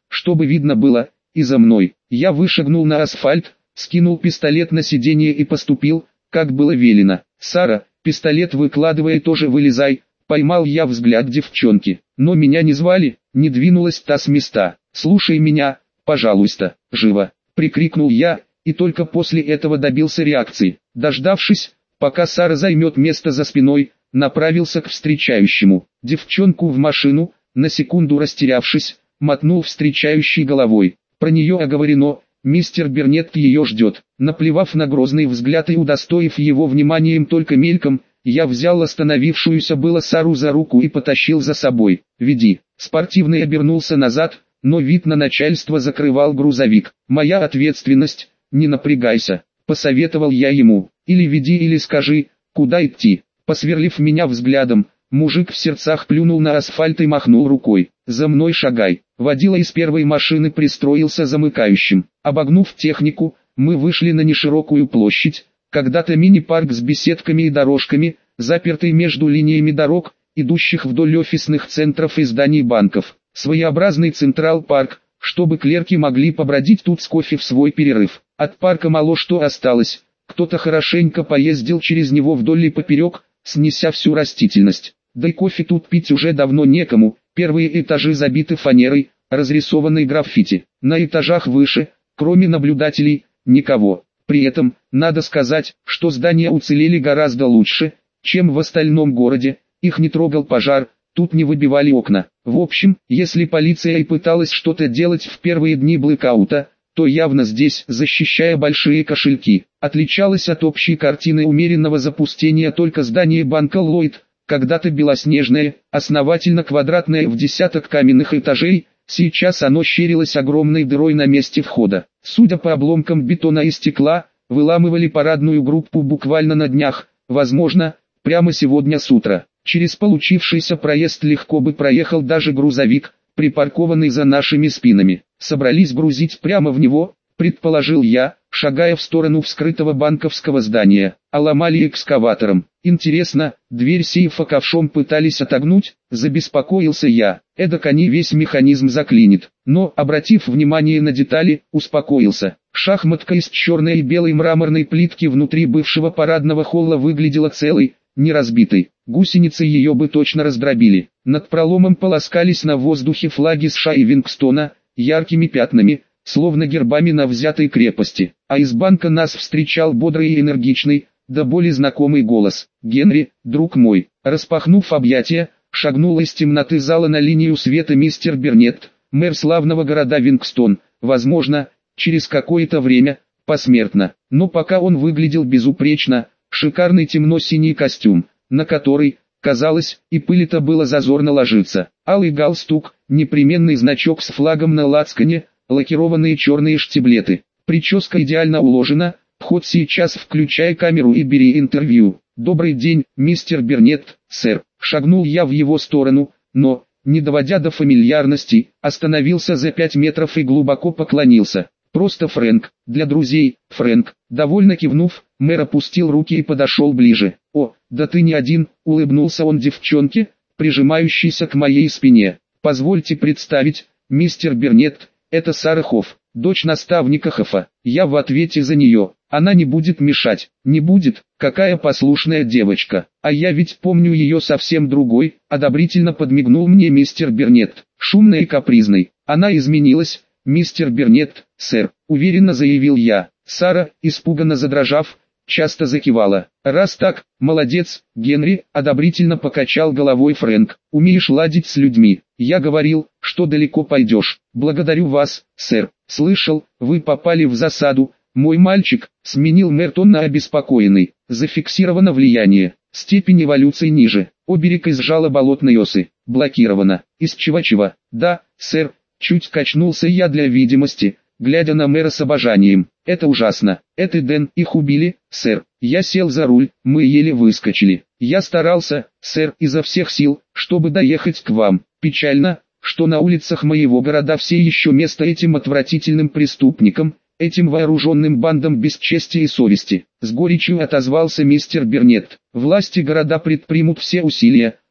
чтобы видно было, и за мной. Я вышагнул на асфальт, скинул пистолет на сиденье и поступил, как было велено. «Сара, пистолет выкладывай, тоже вылезай», поймал я взгляд девчонки. Но меня не звали, не двинулась та с места. «Слушай меня, пожалуйста, живо», прикрикнул я, и только после этого добился реакции. Дождавшись, пока Сара займет место за спиной, направился к встречающему. Девчонку в машину, на секунду растерявшись, мотнул встречающий головой. Про нее оговорено, мистер Бернетт ее ждет. Наплевав на грозный взгляд и удостоив его вниманием только мельком, я взял остановившуюся было Сару за руку и потащил за собой. «Веди». Спортивный обернулся назад, но вид на начальство закрывал грузовик. «Моя ответственность, не напрягайся», посоветовал я ему. «Или веди, или скажи, куда идти». Посверлив меня взглядом, мужик в сердцах плюнул на асфальт и махнул рукой. «За мной шагай». Водила из первой машины пристроился замыкающим. Обогнув технику, мы вышли на неширокую площадь, когда-то мини-парк с беседками и дорожками, запертый между линиями дорог, идущих вдоль офисных центров и зданий банков. Своеобразный централ-парк, чтобы клерки могли побродить тут с кофе в свой перерыв. От парка мало что осталось, кто-то хорошенько поездил через него вдоль и поперек, снеся всю растительность. Да и кофе тут пить уже давно некому, первые этажи забиты фанерой, разрисованной граффити. На этажах выше, кроме наблюдателей, никого. При этом, надо сказать, что здания уцелели гораздо лучше, чем в остальном городе, их не трогал пожар, тут не выбивали окна. В общем, если полиция и пыталась что-то делать в первые дни блэкаута, то явно здесь, защищая большие кошельки. Отличалось от общей картины умеренного запустения только здание банка Ллойд, когда-то белоснежное, основательно квадратное в десяток каменных этажей, сейчас оно щерилось огромной дырой на месте входа. Судя по обломкам бетона и стекла, выламывали парадную группу буквально на днях, возможно, прямо сегодня с утра. Через получившийся проезд легко бы проехал даже грузовик, припаркованный за нашими спинами. Собрались грузить прямо в него, предположил я, шагая в сторону вскрытого банковского здания, а ломали экскаватором. Интересно, дверь сейфа ковшом пытались отогнуть, забеспокоился я. Эдак они весь механизм заклинит. Но, обратив внимание на детали, успокоился. Шахматка из черной и белой мраморной плитки внутри бывшего парадного холла выглядела целой, не разбитой. Гусеницы ее бы точно раздробили. Над проломом полоскались на воздухе флаги США и Вингстона, яркими пятнами, словно гербами на взятой крепости. А из банка нас встречал бодрый и энергичный, до боли знакомый голос. «Генри, друг мой». Распахнув объятия, шагнул из темноты зала на линию света мистер Бернетт, мэр славного города Вингстон, возможно, через какое-то время, посмертно. Но пока он выглядел безупречно, шикарный темно-синий костюм, на который, казалось, и пыли-то было зазорно ложиться. Алый галстук, непременный значок с флагом на лацкане, лакированные черные штиблеты. Прическа идеально уложена, ход сейчас включай камеру и бери интервью. «Добрый день, мистер Бернетт, сэр». Шагнул я в его сторону, но, не доводя до фамильярности, остановился за 5 метров и глубоко поклонился. «Просто Фрэнк, для друзей, Фрэнк». Довольно кивнув, мэр опустил руки и подошел ближе. «О, да ты не один», — улыбнулся он девчонке, прижимающейся к моей спине. «Позвольте представить, мистер Бернетт, это Сара Хофф, дочь наставника Хоффа. Я в ответе за нее. Она не будет мешать». «Не будет, какая послушная девочка. А я ведь помню ее совсем другой», — одобрительно подмигнул мне мистер Бернетт. «Шумной и капризной. Она изменилась, мистер Бернетт, сэр», — уверенно заявил я. Сара, испуганно задрожав, часто закивала. «Раз так, молодец, Генри», — одобрительно покачал головой Фрэнк. «Умеешь ладить с людьми. Я говорил, что далеко пойдешь». «Благодарю вас, сэр. Слышал, вы попали в засаду. Мой мальчик», — сменил мэр тон на обеспокоенный. «Зафиксировано влияние. Степень эволюции ниже. Оберег из жала болотной осы. Блокировано. Из чего-чего?» «Да, сэр», — чуть качнулся я для видимости, глядя на мэра с обожанием. «Это ужасно. Это Дэн, их убили, сэр». Я сел за руль, мы еле выскочили. «Я старался, сэр, изо всех сил, чтобы доехать к вам. Печально, что на улицах моего города все еще место этим отвратительным преступникам, этим вооруженным бандам без чести и совести». С горечью отозвался мистер Бернетт. «Власти города предпримут все усилия,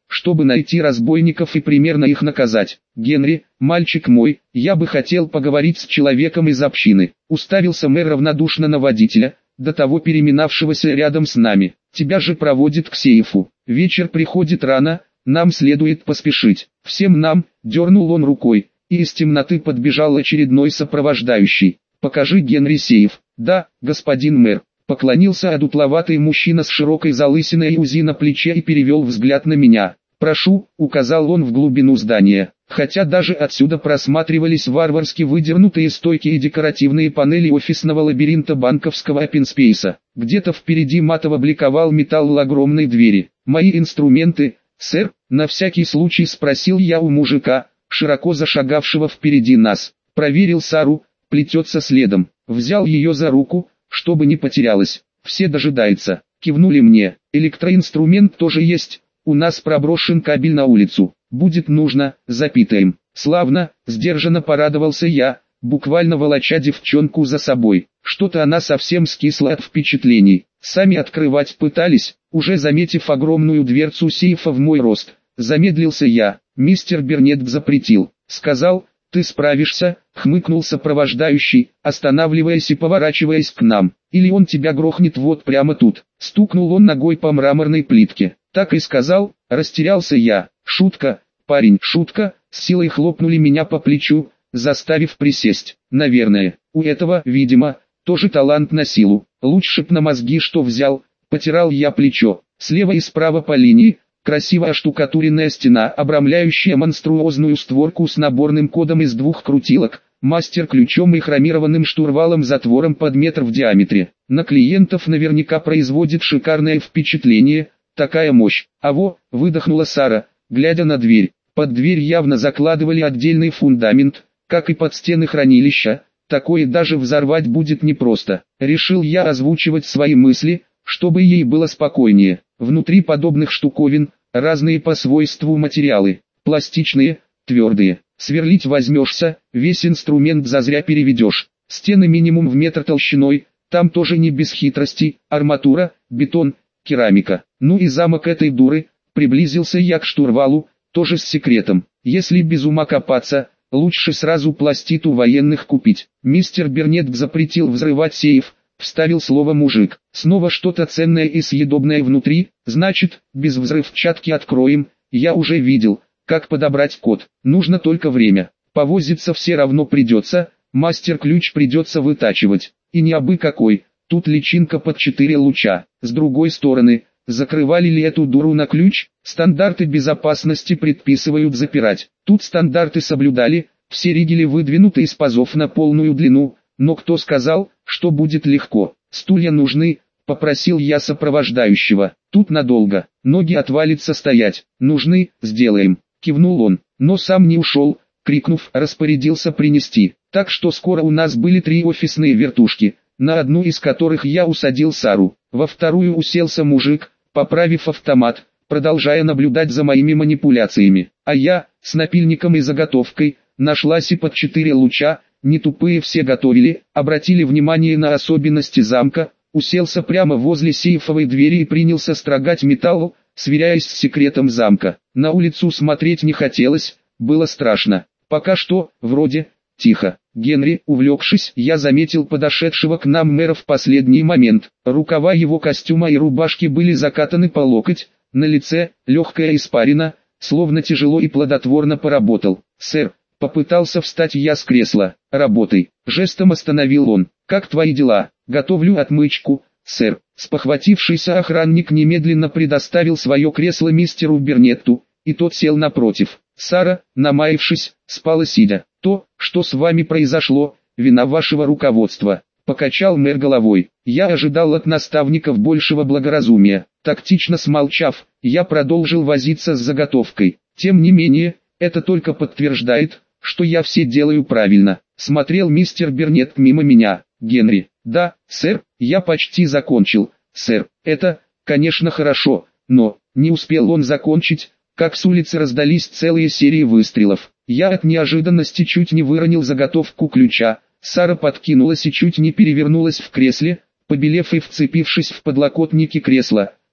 чтобы найти разбойников и примерно их наказать. Генри, мальчик мой, я бы хотел поговорить с человеком из общины. Уставился мэр равнодушно на водителя, до того переминавшегося рядом с нами. Тебя же проводит к сейфу. Вечер приходит рано, нам следует поспешить. Всем нам, дернул он рукой, и из темноты подбежал очередной сопровождающий. Покажи Генри сейф. Да, господин мэр. Поклонился одутловатый мужчина с широкой залысиной и УЗИ на плече и перевел взгляд на меня. «Прошу», — указал он в глубину здания, хотя даже отсюда просматривались варварски выдернутые стойки и декоративные панели офисного лабиринта банковского опенспейса. Где-то впереди матово бликовал металл огромной двери. «Мои инструменты, сэр?» — на всякий случай спросил я у мужика, широко зашагавшего впереди нас. Проверил Сару, плетется следом, взял ее за руку, чтобы не потерялась. Все дожидаются. Кивнули мне. Электроинструмент тоже есть. У нас проброшен кабель на улицу. Будет нужно, запитаем. Славно, сдержанно порадовался я, буквально волоча девчонку за собой. Что-то она совсем скисла от впечатлений. Сами открывать пытались, уже заметив огромную дверцу сейфа в мой рост. Замедлился я. Мистер Бернетт запретил. Сказал, ты справишься, хмыкнул сопровождающий, останавливаясь и поворачиваясь к нам. Или он тебя грохнет вот прямо тут. Стукнул он ногой по мраморной плитке. Так и сказал, растерялся я. Шутка, парень, шутка, с силой хлопнули меня по плечу, заставив присесть. Наверное, у этого, видимо, тоже талант на силу. Лучше б на мозги что взял, потирал я плечо. Слева и справа по линии, красиво оштукатуренная стена, обрамляющая монструозную створку с наборным кодом из 2 крутилок, мастер-ключом и хромированным штурвалом-затвором под метр в диаметре. На клиентов наверняка производит шикарное впечатление, такая мощь. «Аво», — выдохнула Сара, глядя на дверь. Под дверь явно закладывали отдельный фундамент, как и под стены хранилища, такое даже взорвать будет непросто. Решил я озвучивать свои мысли, чтобы ей было спокойнее. Внутри подобных штуковин, разные по свойству материалы, пластичные, твердые. Сверлить возьмешься, весь инструмент зазря переведешь. Стены минимум в метр толщиной, там тоже не без хитростей, арматура, бетон, керамика. Ну и замок этой дуры, приблизился я к штурвалу, тоже с секретом. Если без ума копаться, лучше сразу пластиту военных купить. Мистер Бернетт запретил взрывать сейф, вставил слово мужик. Снова что-то ценное и съедобное внутри, значит, без взрывчатки откроем. Я уже видел, как подобрать код. Нужно только время. Повозиться все равно придется, мастер-ключ придется вытачивать. И не абы какой, тут личинка под 4 луча. С другой стороны, закрывали ли эту дуру на ключ? Стандарты безопасности предписывают запирать. Тут стандарты соблюдали, все ригели выдвинуты из пазов на полную длину, но кто сказал, что будет легко? Стулья нужны, попросил я сопровождающего. Тут надолго, ноги отвалится стоять. Нужны, сделаем, кивнул он, но сам не ушел, крикнув, распорядился принести. Так что скоро у нас были 3 офисные вертушки, на одну из которых я усадил Сару, во вторую уселся мужик, поправив автомат, продолжая наблюдать за моими манипуляциями. А я, с напильником и заготовкой, нашлась и под 4 луча, не тупые все готовили, обратили внимание на особенности замка, уселся прямо возле сейфовой двери и принялся строгать металл, сверяясь с секретом замка. На улицу смотреть не хотелось, было страшно. Пока что, вроде, тихо. Генри, увлекшись, я заметил подошедшего к нам мэра в последний момент. Рукава его костюма и рубашки были закатаны по локоть, на лице легкая испарина, словно тяжело и плодотворно поработал. «Сэр», попытался встать я с кресла. «Работай», жестом остановил он. «Как твои дела?» «Готовлю отмычку, сэр». Спохватившийся охранник немедленно предоставил свое кресло мистеру Бернетту, и тот сел напротив. Сара, намаявшись, спала сидя. «То, что с вами произошло, вина вашего руководства», — покачал мэр головой. Я ожидал от наставников большего благоразумия. Тактично смолчав, я продолжил возиться с заготовкой. Тем не менее, это только подтверждает, что я все делаю правильно. Смотрел мистер Бернетт мимо меня. «Генри». «Да, сэр, я почти закончил, сэр. Это, конечно, хорошо, но...» Не успел он закончить, как с улицы раздались целые серии выстрелов. Я от неожиданности чуть не выронил заготовку ключа. Сара подкинулась и чуть не перевернулась в кресле, побелев и вцепившись в подлокотники кресла,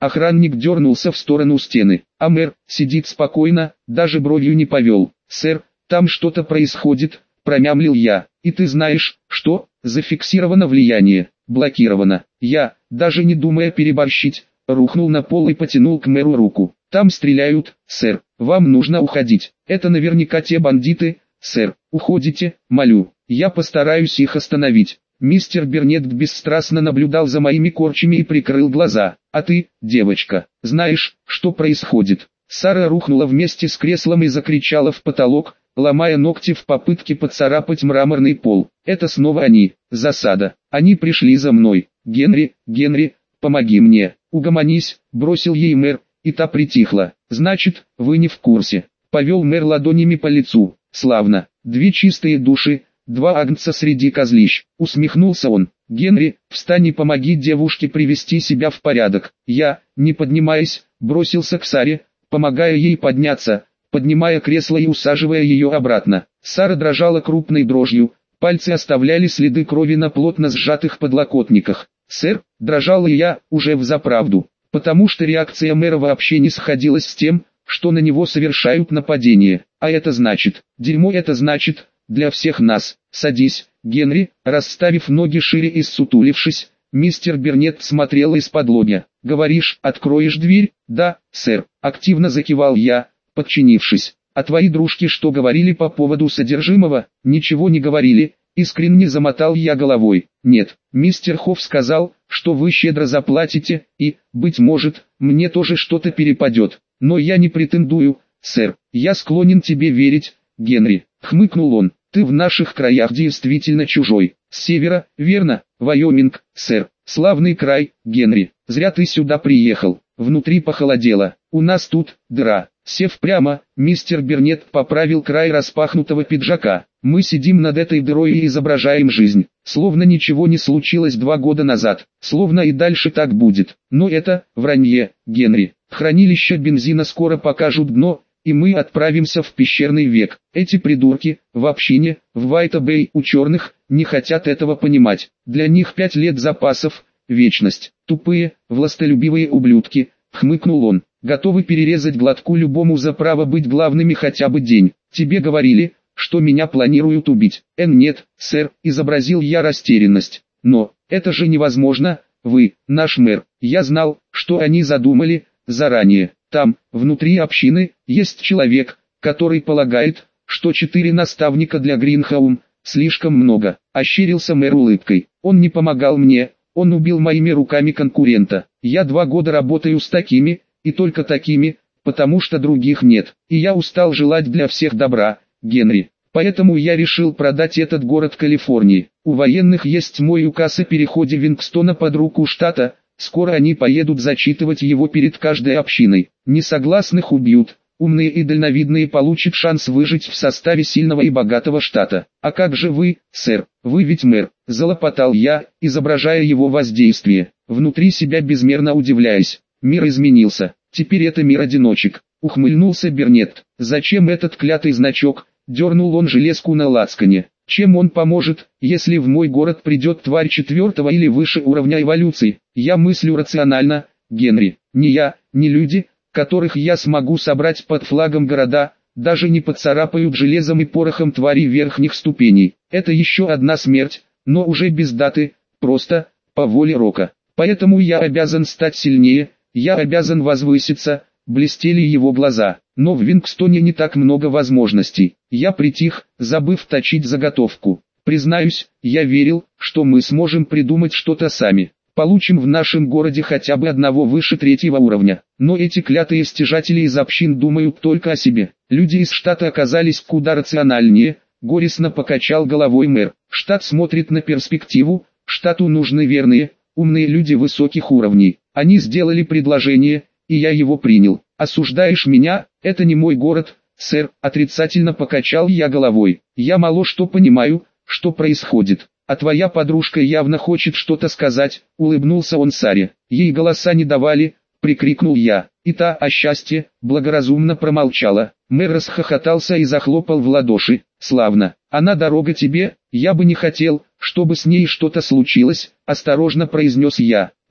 Охранник дернулся в сторону стены, а мэр сидит спокойно, даже бровью не повел. «Сэр, там что-то происходит», — промямлил я. «И ты знаешь, что? Зафиксировано влияние, блокировано». Я, даже не думая переборщить, рухнул на пол и потянул к мэру руку. «Там стреляют, сэр, вам нужно уходить. Это наверняка те бандиты, сэр. Уходите, молю, я постараюсь их остановить». Мистер Бернетт бесстрастно наблюдал за моими корчами и прикрыл глаза. «А ты, девочка, знаешь, что происходит?» Сара рухнула вместе с креслом и закричала в потолок, ломая ногти в попытке поцарапать мраморный пол. «Это снова они, засада. Они пришли за мной. Генри, Генри, помоги мне». «Угомонись», — бросил ей мэр, и та притихла. «Значит, вы не в курсе». Повел мэр ладонями по лицу. «Славно. Две чистые души, два агнца среди козлищ», — усмехнулся он. «Генри, встань и помоги девушке привести себя в порядок». Я, не поднимаясь, бросился к Саре, помогая ей подняться, поднимая кресло и усаживая ее обратно. Сара дрожала крупной дрожью, пальцы оставляли следы крови на плотно сжатых подлокотниках. «Сэр», дрожал и я, уже взаправду, потому что реакция мэра вообще не сходилась с тем, что на него совершают нападение. «А это значит, дерьмо, это значит, для всех нас». «Садись, Генри», расставив ноги шире и ссутулившись, мистер Бернетт смотрел из-под лобья. «Говоришь, откроешь дверь?» «Да, сэр», активно закивал я, подчинившись. «А твои дружки что говорили по поводу содержимого?» «Ничего не говорили», искренне замотал я головой. «Нет, мистер Хофф сказал, что вы щедро заплатите, и, быть может, мне тоже что-то перепадет. Но я не претендую, сэр, я склонен тебе верить, Генри», хмыкнул он. «Ты в наших краях действительно чужой. С севера, верно? Вайоминг, сэр. Славный край, Генри. Зря ты сюда приехал». Внутри похолодело. «У нас тут дыра». Сев прямо, мистер Бернетт поправил край распахнутого пиджака. «Мы сидим над этой дырой и изображаем жизнь. Словно ничего не случилось 2 года назад. Словно и дальше так будет. Но это вранье, Генри. Хранилища бензина скоро покажут дно, и мы отправимся в пещерный век. Эти придурки, в общине, в Вайта-Бэй, у черных, не хотят этого понимать. Для них 5 лет запасов, вечность. Тупые, властолюбивые ублюдки», хмыкнул он. «Готовы перерезать глотку любому за право быть главными хотя бы день. Тебе говорили, что меня планируют убить?» «Нет, сэр», изобразил я растерянность. «Но, это же невозможно, вы, наш мэр. Я знал, что они задумали, заранее. Там, внутри общины, есть человек, который полагает, что 4 наставника для Гринхаум слишком много», ощерился мэр улыбкой. «Он не помогал мне, он убил моими руками конкурента. Я 2 года работаю с такими, и только такими, потому что других нет. И я устал желать для всех добра, Генри. Поэтому я решил продать этот город Калифорнии. У военных есть мой указ о переходе Вингстона под руку штата, скоро они поедут зачитывать его перед каждой общиной. Несогласных убьют, умные и дальновидные получат шанс выжить в составе сильного и богатого штата. А как же вы, сэр, вы ведь мэр», залопотал я, изображая его воздействие, внутри себя безмерно удивляясь. «Мир изменился, теперь это мир одиночек», ухмыльнулся Бернетт. «Зачем этот клятый значок?» Дернул он железку на лацкане. «Чем он поможет, если в мой город придет тварь 4-го или выше уровня эволюции? Я мыслю рационально, Генри. Ни я, ни люди, которых я смогу собрать под флагом города, даже не поцарапают железом и порохом тварей верхних ступеней. Это еще одна смерть, но уже без даты, просто, по воле Рока. Поэтому я обязан стать сильнее, я обязан возвыситься». Блестели его глаза. «Но в Вингстоне не так много возможностей». Я притих, забыв точить заготовку. «Признаюсь, я верил, что мы сможем придумать что-то сами. Получим в нашем городе хотя бы одного выше 3-го уровня. Но эти клятые стяжатели из общин думают только о себе. Люди из штата оказались куда рациональнее», горестно покачал головой мэр. «Штат смотрит на перспективу, штату нужны верные, умные люди высоких уровней. Они сделали предложение, и я его принял. Осуждаешь меня? Это не мой город, сэр», отрицательно покачал я головой. «Я мало что понимаю, что происходит. А твоя подружка явно хочет что-то сказать», улыбнулся он Саре. «Ей голоса не давали», прикрикнул я. И та, о счастье, благоразумно промолчала. Мэр расхохотался и захлопал в ладоши. «Славно. Она дорога тебе, я бы не хотел, чтобы с ней что-то случилось», осторожно произнес я.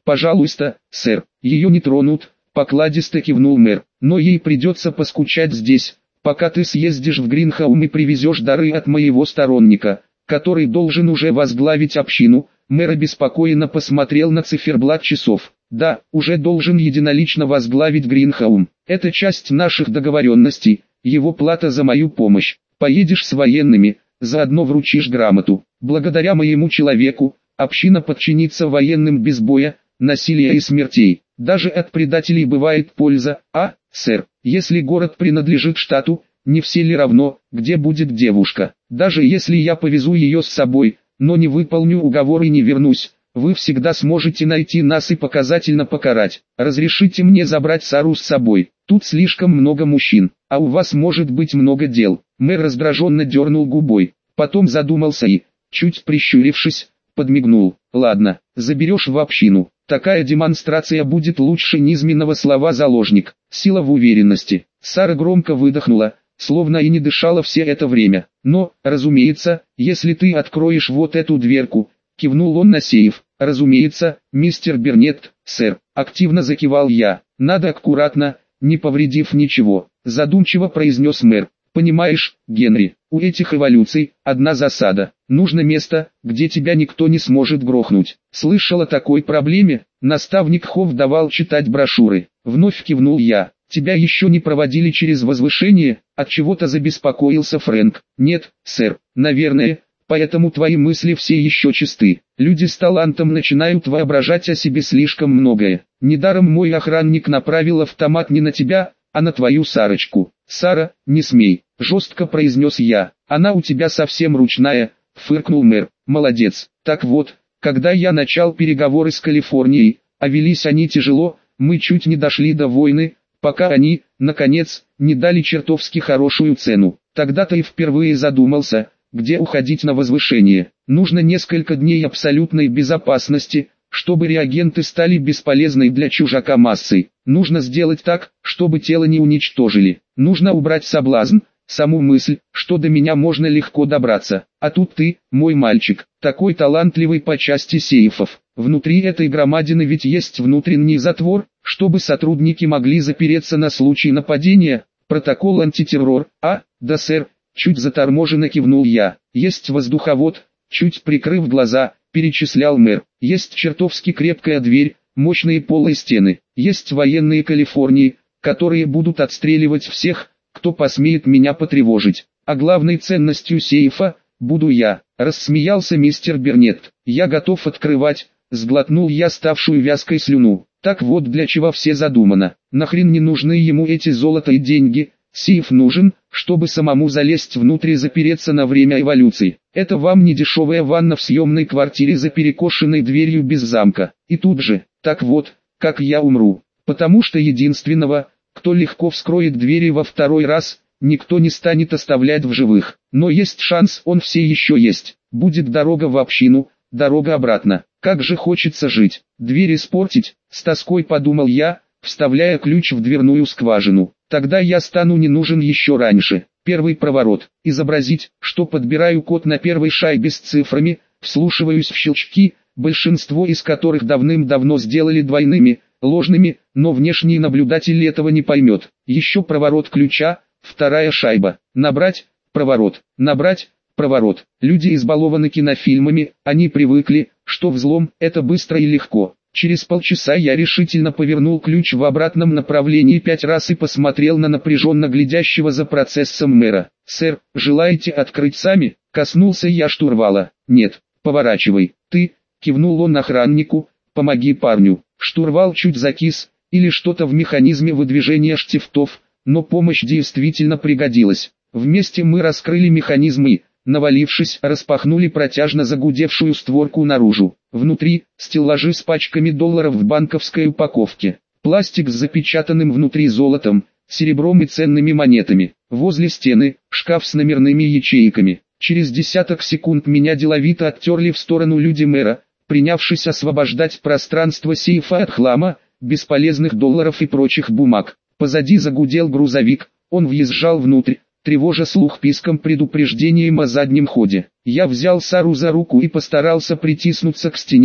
Пожалуйста, сэр, ее не тронут, покладисто кивнул мэр, но ей придется поскучать здесь, пока ты съездишь в Гринхаум и привезешь дары от моего сторонника, который должен уже возглавить общину. Мэр обеспокоенно посмотрел на циферблат часов. Да, уже должен единолично возглавить Гринхаум. Это часть наших договоренностей, его плата за мою помощь. Поедешь с военными, заодно вручишь грамоту. Благодаря моему человеку, община подчинится военным без боя, насилия и смертей. Даже от предателей бывает польза, сэр, если город принадлежит штату, не все ли равно, где будет девушка? Даже если я повезу ее с собой, но не выполню уговор и не вернусь, вы всегда сможете найти нас и показательно покарать. Разрешите мне забрать Сару с собой, тут слишком много мужчин, а у вас может быть много дел. Мэр раздраженно дернул губой, потом задумался и, чуть прищурившись, подмигнул. Ладно, заберешь в общину. Такая демонстрация будет лучше низменного слова «заложник». Сила в уверенности. Сара громко выдохнула, словно и не дышала все это время. Но, разумеется, если ты откроешь вот эту дверку, кивнул он на сейф. Разумеется, мистер Бернетт, сэр, активно закивал я. Надо аккуратно, не повредив ничего, задумчиво произнес мэр. Понимаешь, Генри, у этих эволюций одна засада. Нужно место, где тебя никто не сможет грохнуть. Слышал о такой проблеме? Наставник Хов давал читать брошюры. Вновь кивнул я. Тебя еще не проводили через возвышение? От чего-то забеспокоился Фрэнк. Нет, сэр, наверное, поэтому твои мысли все еще чисты. Люди с талантом начинают воображать о себе слишком многое. Недаром мой охранник направил автомат не на тебя, а на твою Сарочку. Сара, не смей, жестко произнес я. Она у тебя совсем ручная, фыркнул мэр. Молодец. Так вот, когда я начал переговоры с Калифорнией, а велись они тяжело, мы чуть не дошли до войны, пока они, наконец, не дали чертовски хорошую цену. Тогда-то и впервые задумался, где уходить на возвышение. Нужно несколько дней абсолютной безопасности, чтобы реагенты стали бесполезной для чужака массой. Нужно сделать так, чтобы тело не уничтожили. Нужно убрать соблазн, саму мысль, что до меня можно легко добраться. А тут ты, мой мальчик, такой талантливый по части сейфов. Внутри этой громадины ведь есть внутренний затвор, чтобы сотрудники могли запереться на случай нападения. Протокол антитеррор, да сэр, чуть заторможенно кивнул я. Есть воздуховод, чуть прикрыв глаза, перечислял мэр. Есть чертовски крепкая дверь, мощные полые стены. Есть военные Калифорнии, которые будут отстреливать всех, кто посмеет меня потревожить. А главной ценностью сейфа буду я. Рассмеялся мистер Бернетт. Я готов открывать. Сглотнул я ставшую вязкой слюну. Так вот для чего все задумано. Нахрен не нужны ему эти золото и деньги. Сейф нужен, чтобы самому залезть внутрь и запереться на время эволюции. Это вам не дешевая ванна в съемной квартире за перекошенной дверью без замка. И тут же, так вот, как я умру. Потому что единственного, кто легко вскроет двери во второй раз, никто не станет оставлять в живых. Но есть шанс, он все еще есть. Будет дорога в общину, дорога обратно. Как же хочется жить. Дверь испортить, с тоской подумал я, вставляя ключ в дверную скважину. Тогда я стану не нужен еще раньше. Первый проворот. Изобразить, что подбираю код на первой шайбе с цифрами, вслушиваюсь в щелчки, большинство из которых давным-давно сделали двойными, ложными, но внешний наблюдатель этого не поймет. Еще проворот ключа, вторая шайба. Набрать, проворот. Набрать, проворот. Люди избалованы кинофильмами, они привыкли, что взлом – это быстро и легко. Через полчаса я решительно повернул ключ в обратном направлении 5 раз и посмотрел на напряженно глядящего за процессом мэра. «Сэр, желаете открыть сами?» Коснулся я штурвала. «Нет, поворачивай. Ты», кивнул он охраннику, «помоги парню». Штурвал чуть закис, или что-то в механизме выдвижения штифтов, но помощь действительно пригодилась. Вместе мы раскрыли механизм и, навалившись, распахнули протяжно загудевшую створку наружу. Внутри – стеллажи с пачками долларов в банковской упаковке. Пластик с запечатанным внутри золотом, серебром и ценными монетами. Возле стены – шкаф с номерными ячейками. Через десяток секунд меня деловито оттерли в сторону люди мэра, принявшись освобождать пространство сейфа от хлама, бесполезных долларов и прочих бумаг. Позади загудел грузовик, он въезжал внутрь, тревожа слух писком предупреждением о заднем ходе. Я взял Сару за руку и постарался притиснуться к стене,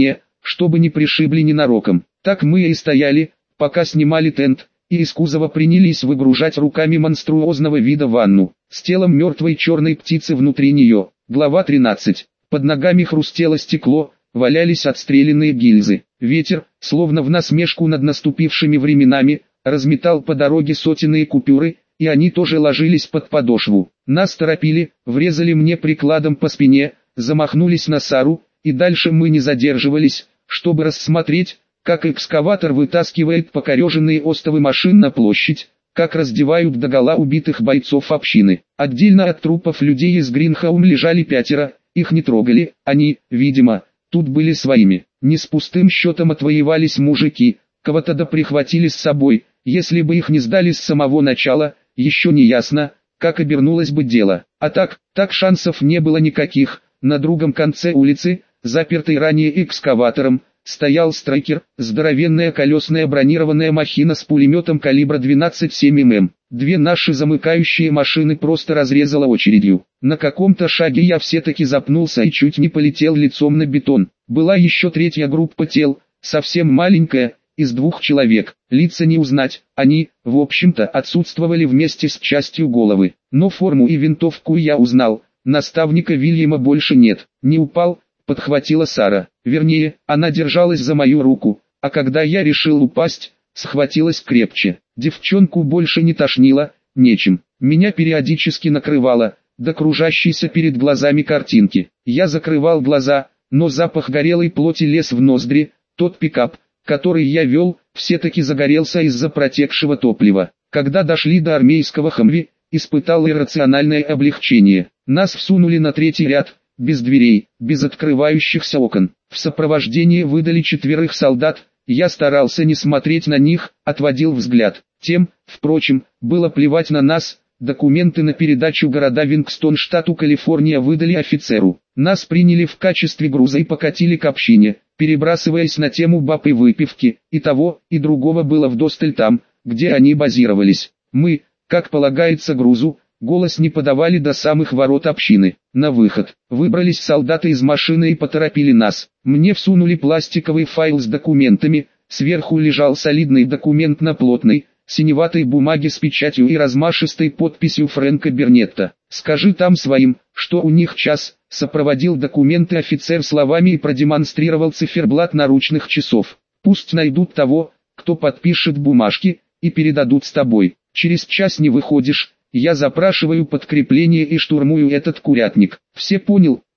чтобы не пришибли ненароком. Так мы и стояли, пока снимали тент, и из кузова принялись выгружать руками монструозного вида ванну, с телом мертвой черной птицы внутри нее. Глава 13. Под ногами хрустело стекло, валялись отстрелянные гильзы. Ветер, словно в насмешку над наступившими временами, разметал по дороге сотенные купюры, и они тоже ложились под подошву. Нас торопили, врезали мне прикладом по спине, замахнулись на Сару, и дальше мы не задерживались, чтобы рассмотреть, как экскаватор вытаскивает покореженные остовы машин на площадь, как раздевают догола убитых бойцов общины. Отдельно от трупов людей из Гринхаум лежали 5, их не трогали, они, видимо, тут были своими. Не с пустым счетом отвоевались мужики, кого-то да прихватили с собой, если бы их не сдали с самого начала, еще не ясно, как обернулось бы дело. А так шансов не было никаких. На другом конце улицы, запертый ранее экскаватором, стоял страйкер, здоровенная колесная бронированная махина с пулеметом калибра 12,7 мм. Две наши замыкающие машины просто разрезала очередью. На каком-то шаге я все-таки запнулся и чуть не полетел лицом на бетон. Была еще третья группа тел, совсем маленькая, из 2 человек. Лица не узнать, они, в общем-то, отсутствовали вместе с частью головы. Но форму и винтовку я узнал, наставника Вильяма больше нет. Не упал, подхватила Сара. Вернее, она держалась за мою руку, а когда я решил упасть, схватилась крепче. Девчонку больше не тошнило, нечем. Меня периодически накрывало, до кружащейся перед глазами картинки. Я закрывал глаза, но запах горелой плоти лез в ноздри. Тот пикап, который я вел, все-таки загорелся из-за протекшего топлива. Когда дошли до армейского Хамви, испытал иррациональное облегчение. Нас всунули на 3-й ряд, без дверей, без открывающихся окон. В сопровождении выдали 4 солдат, я старался не смотреть на них, отводил взгляд. Тем, впрочем, было плевать на нас, документы на передачу города Вингстон штату Калифорния выдали офицеру. Нас приняли в качестве груза и покатили к общине, перебрасываясь на тему баб и выпивки, и того, и другого было вдосталь там, где они базировались. Мы, как полагается грузу, голос не подавали до самых ворот общины. На выход выбрались солдаты из машины и поторопили нас. Мне всунули пластиковый файл с документами, сверху лежал солидный документ на плотной, синеватой бумаге с печатью и размашистой подписью Фрэнка Бернетта. «Скажи там своим, что у них час», сопроводил документы офицер словами и продемонстрировал циферблат наручных часов. «Пусть найдут того, кто подпишет бумажки, и передадут с тобой. Через час не выходишь, я запрашиваю подкрепление и штурмую этот курятник». «Все понял»,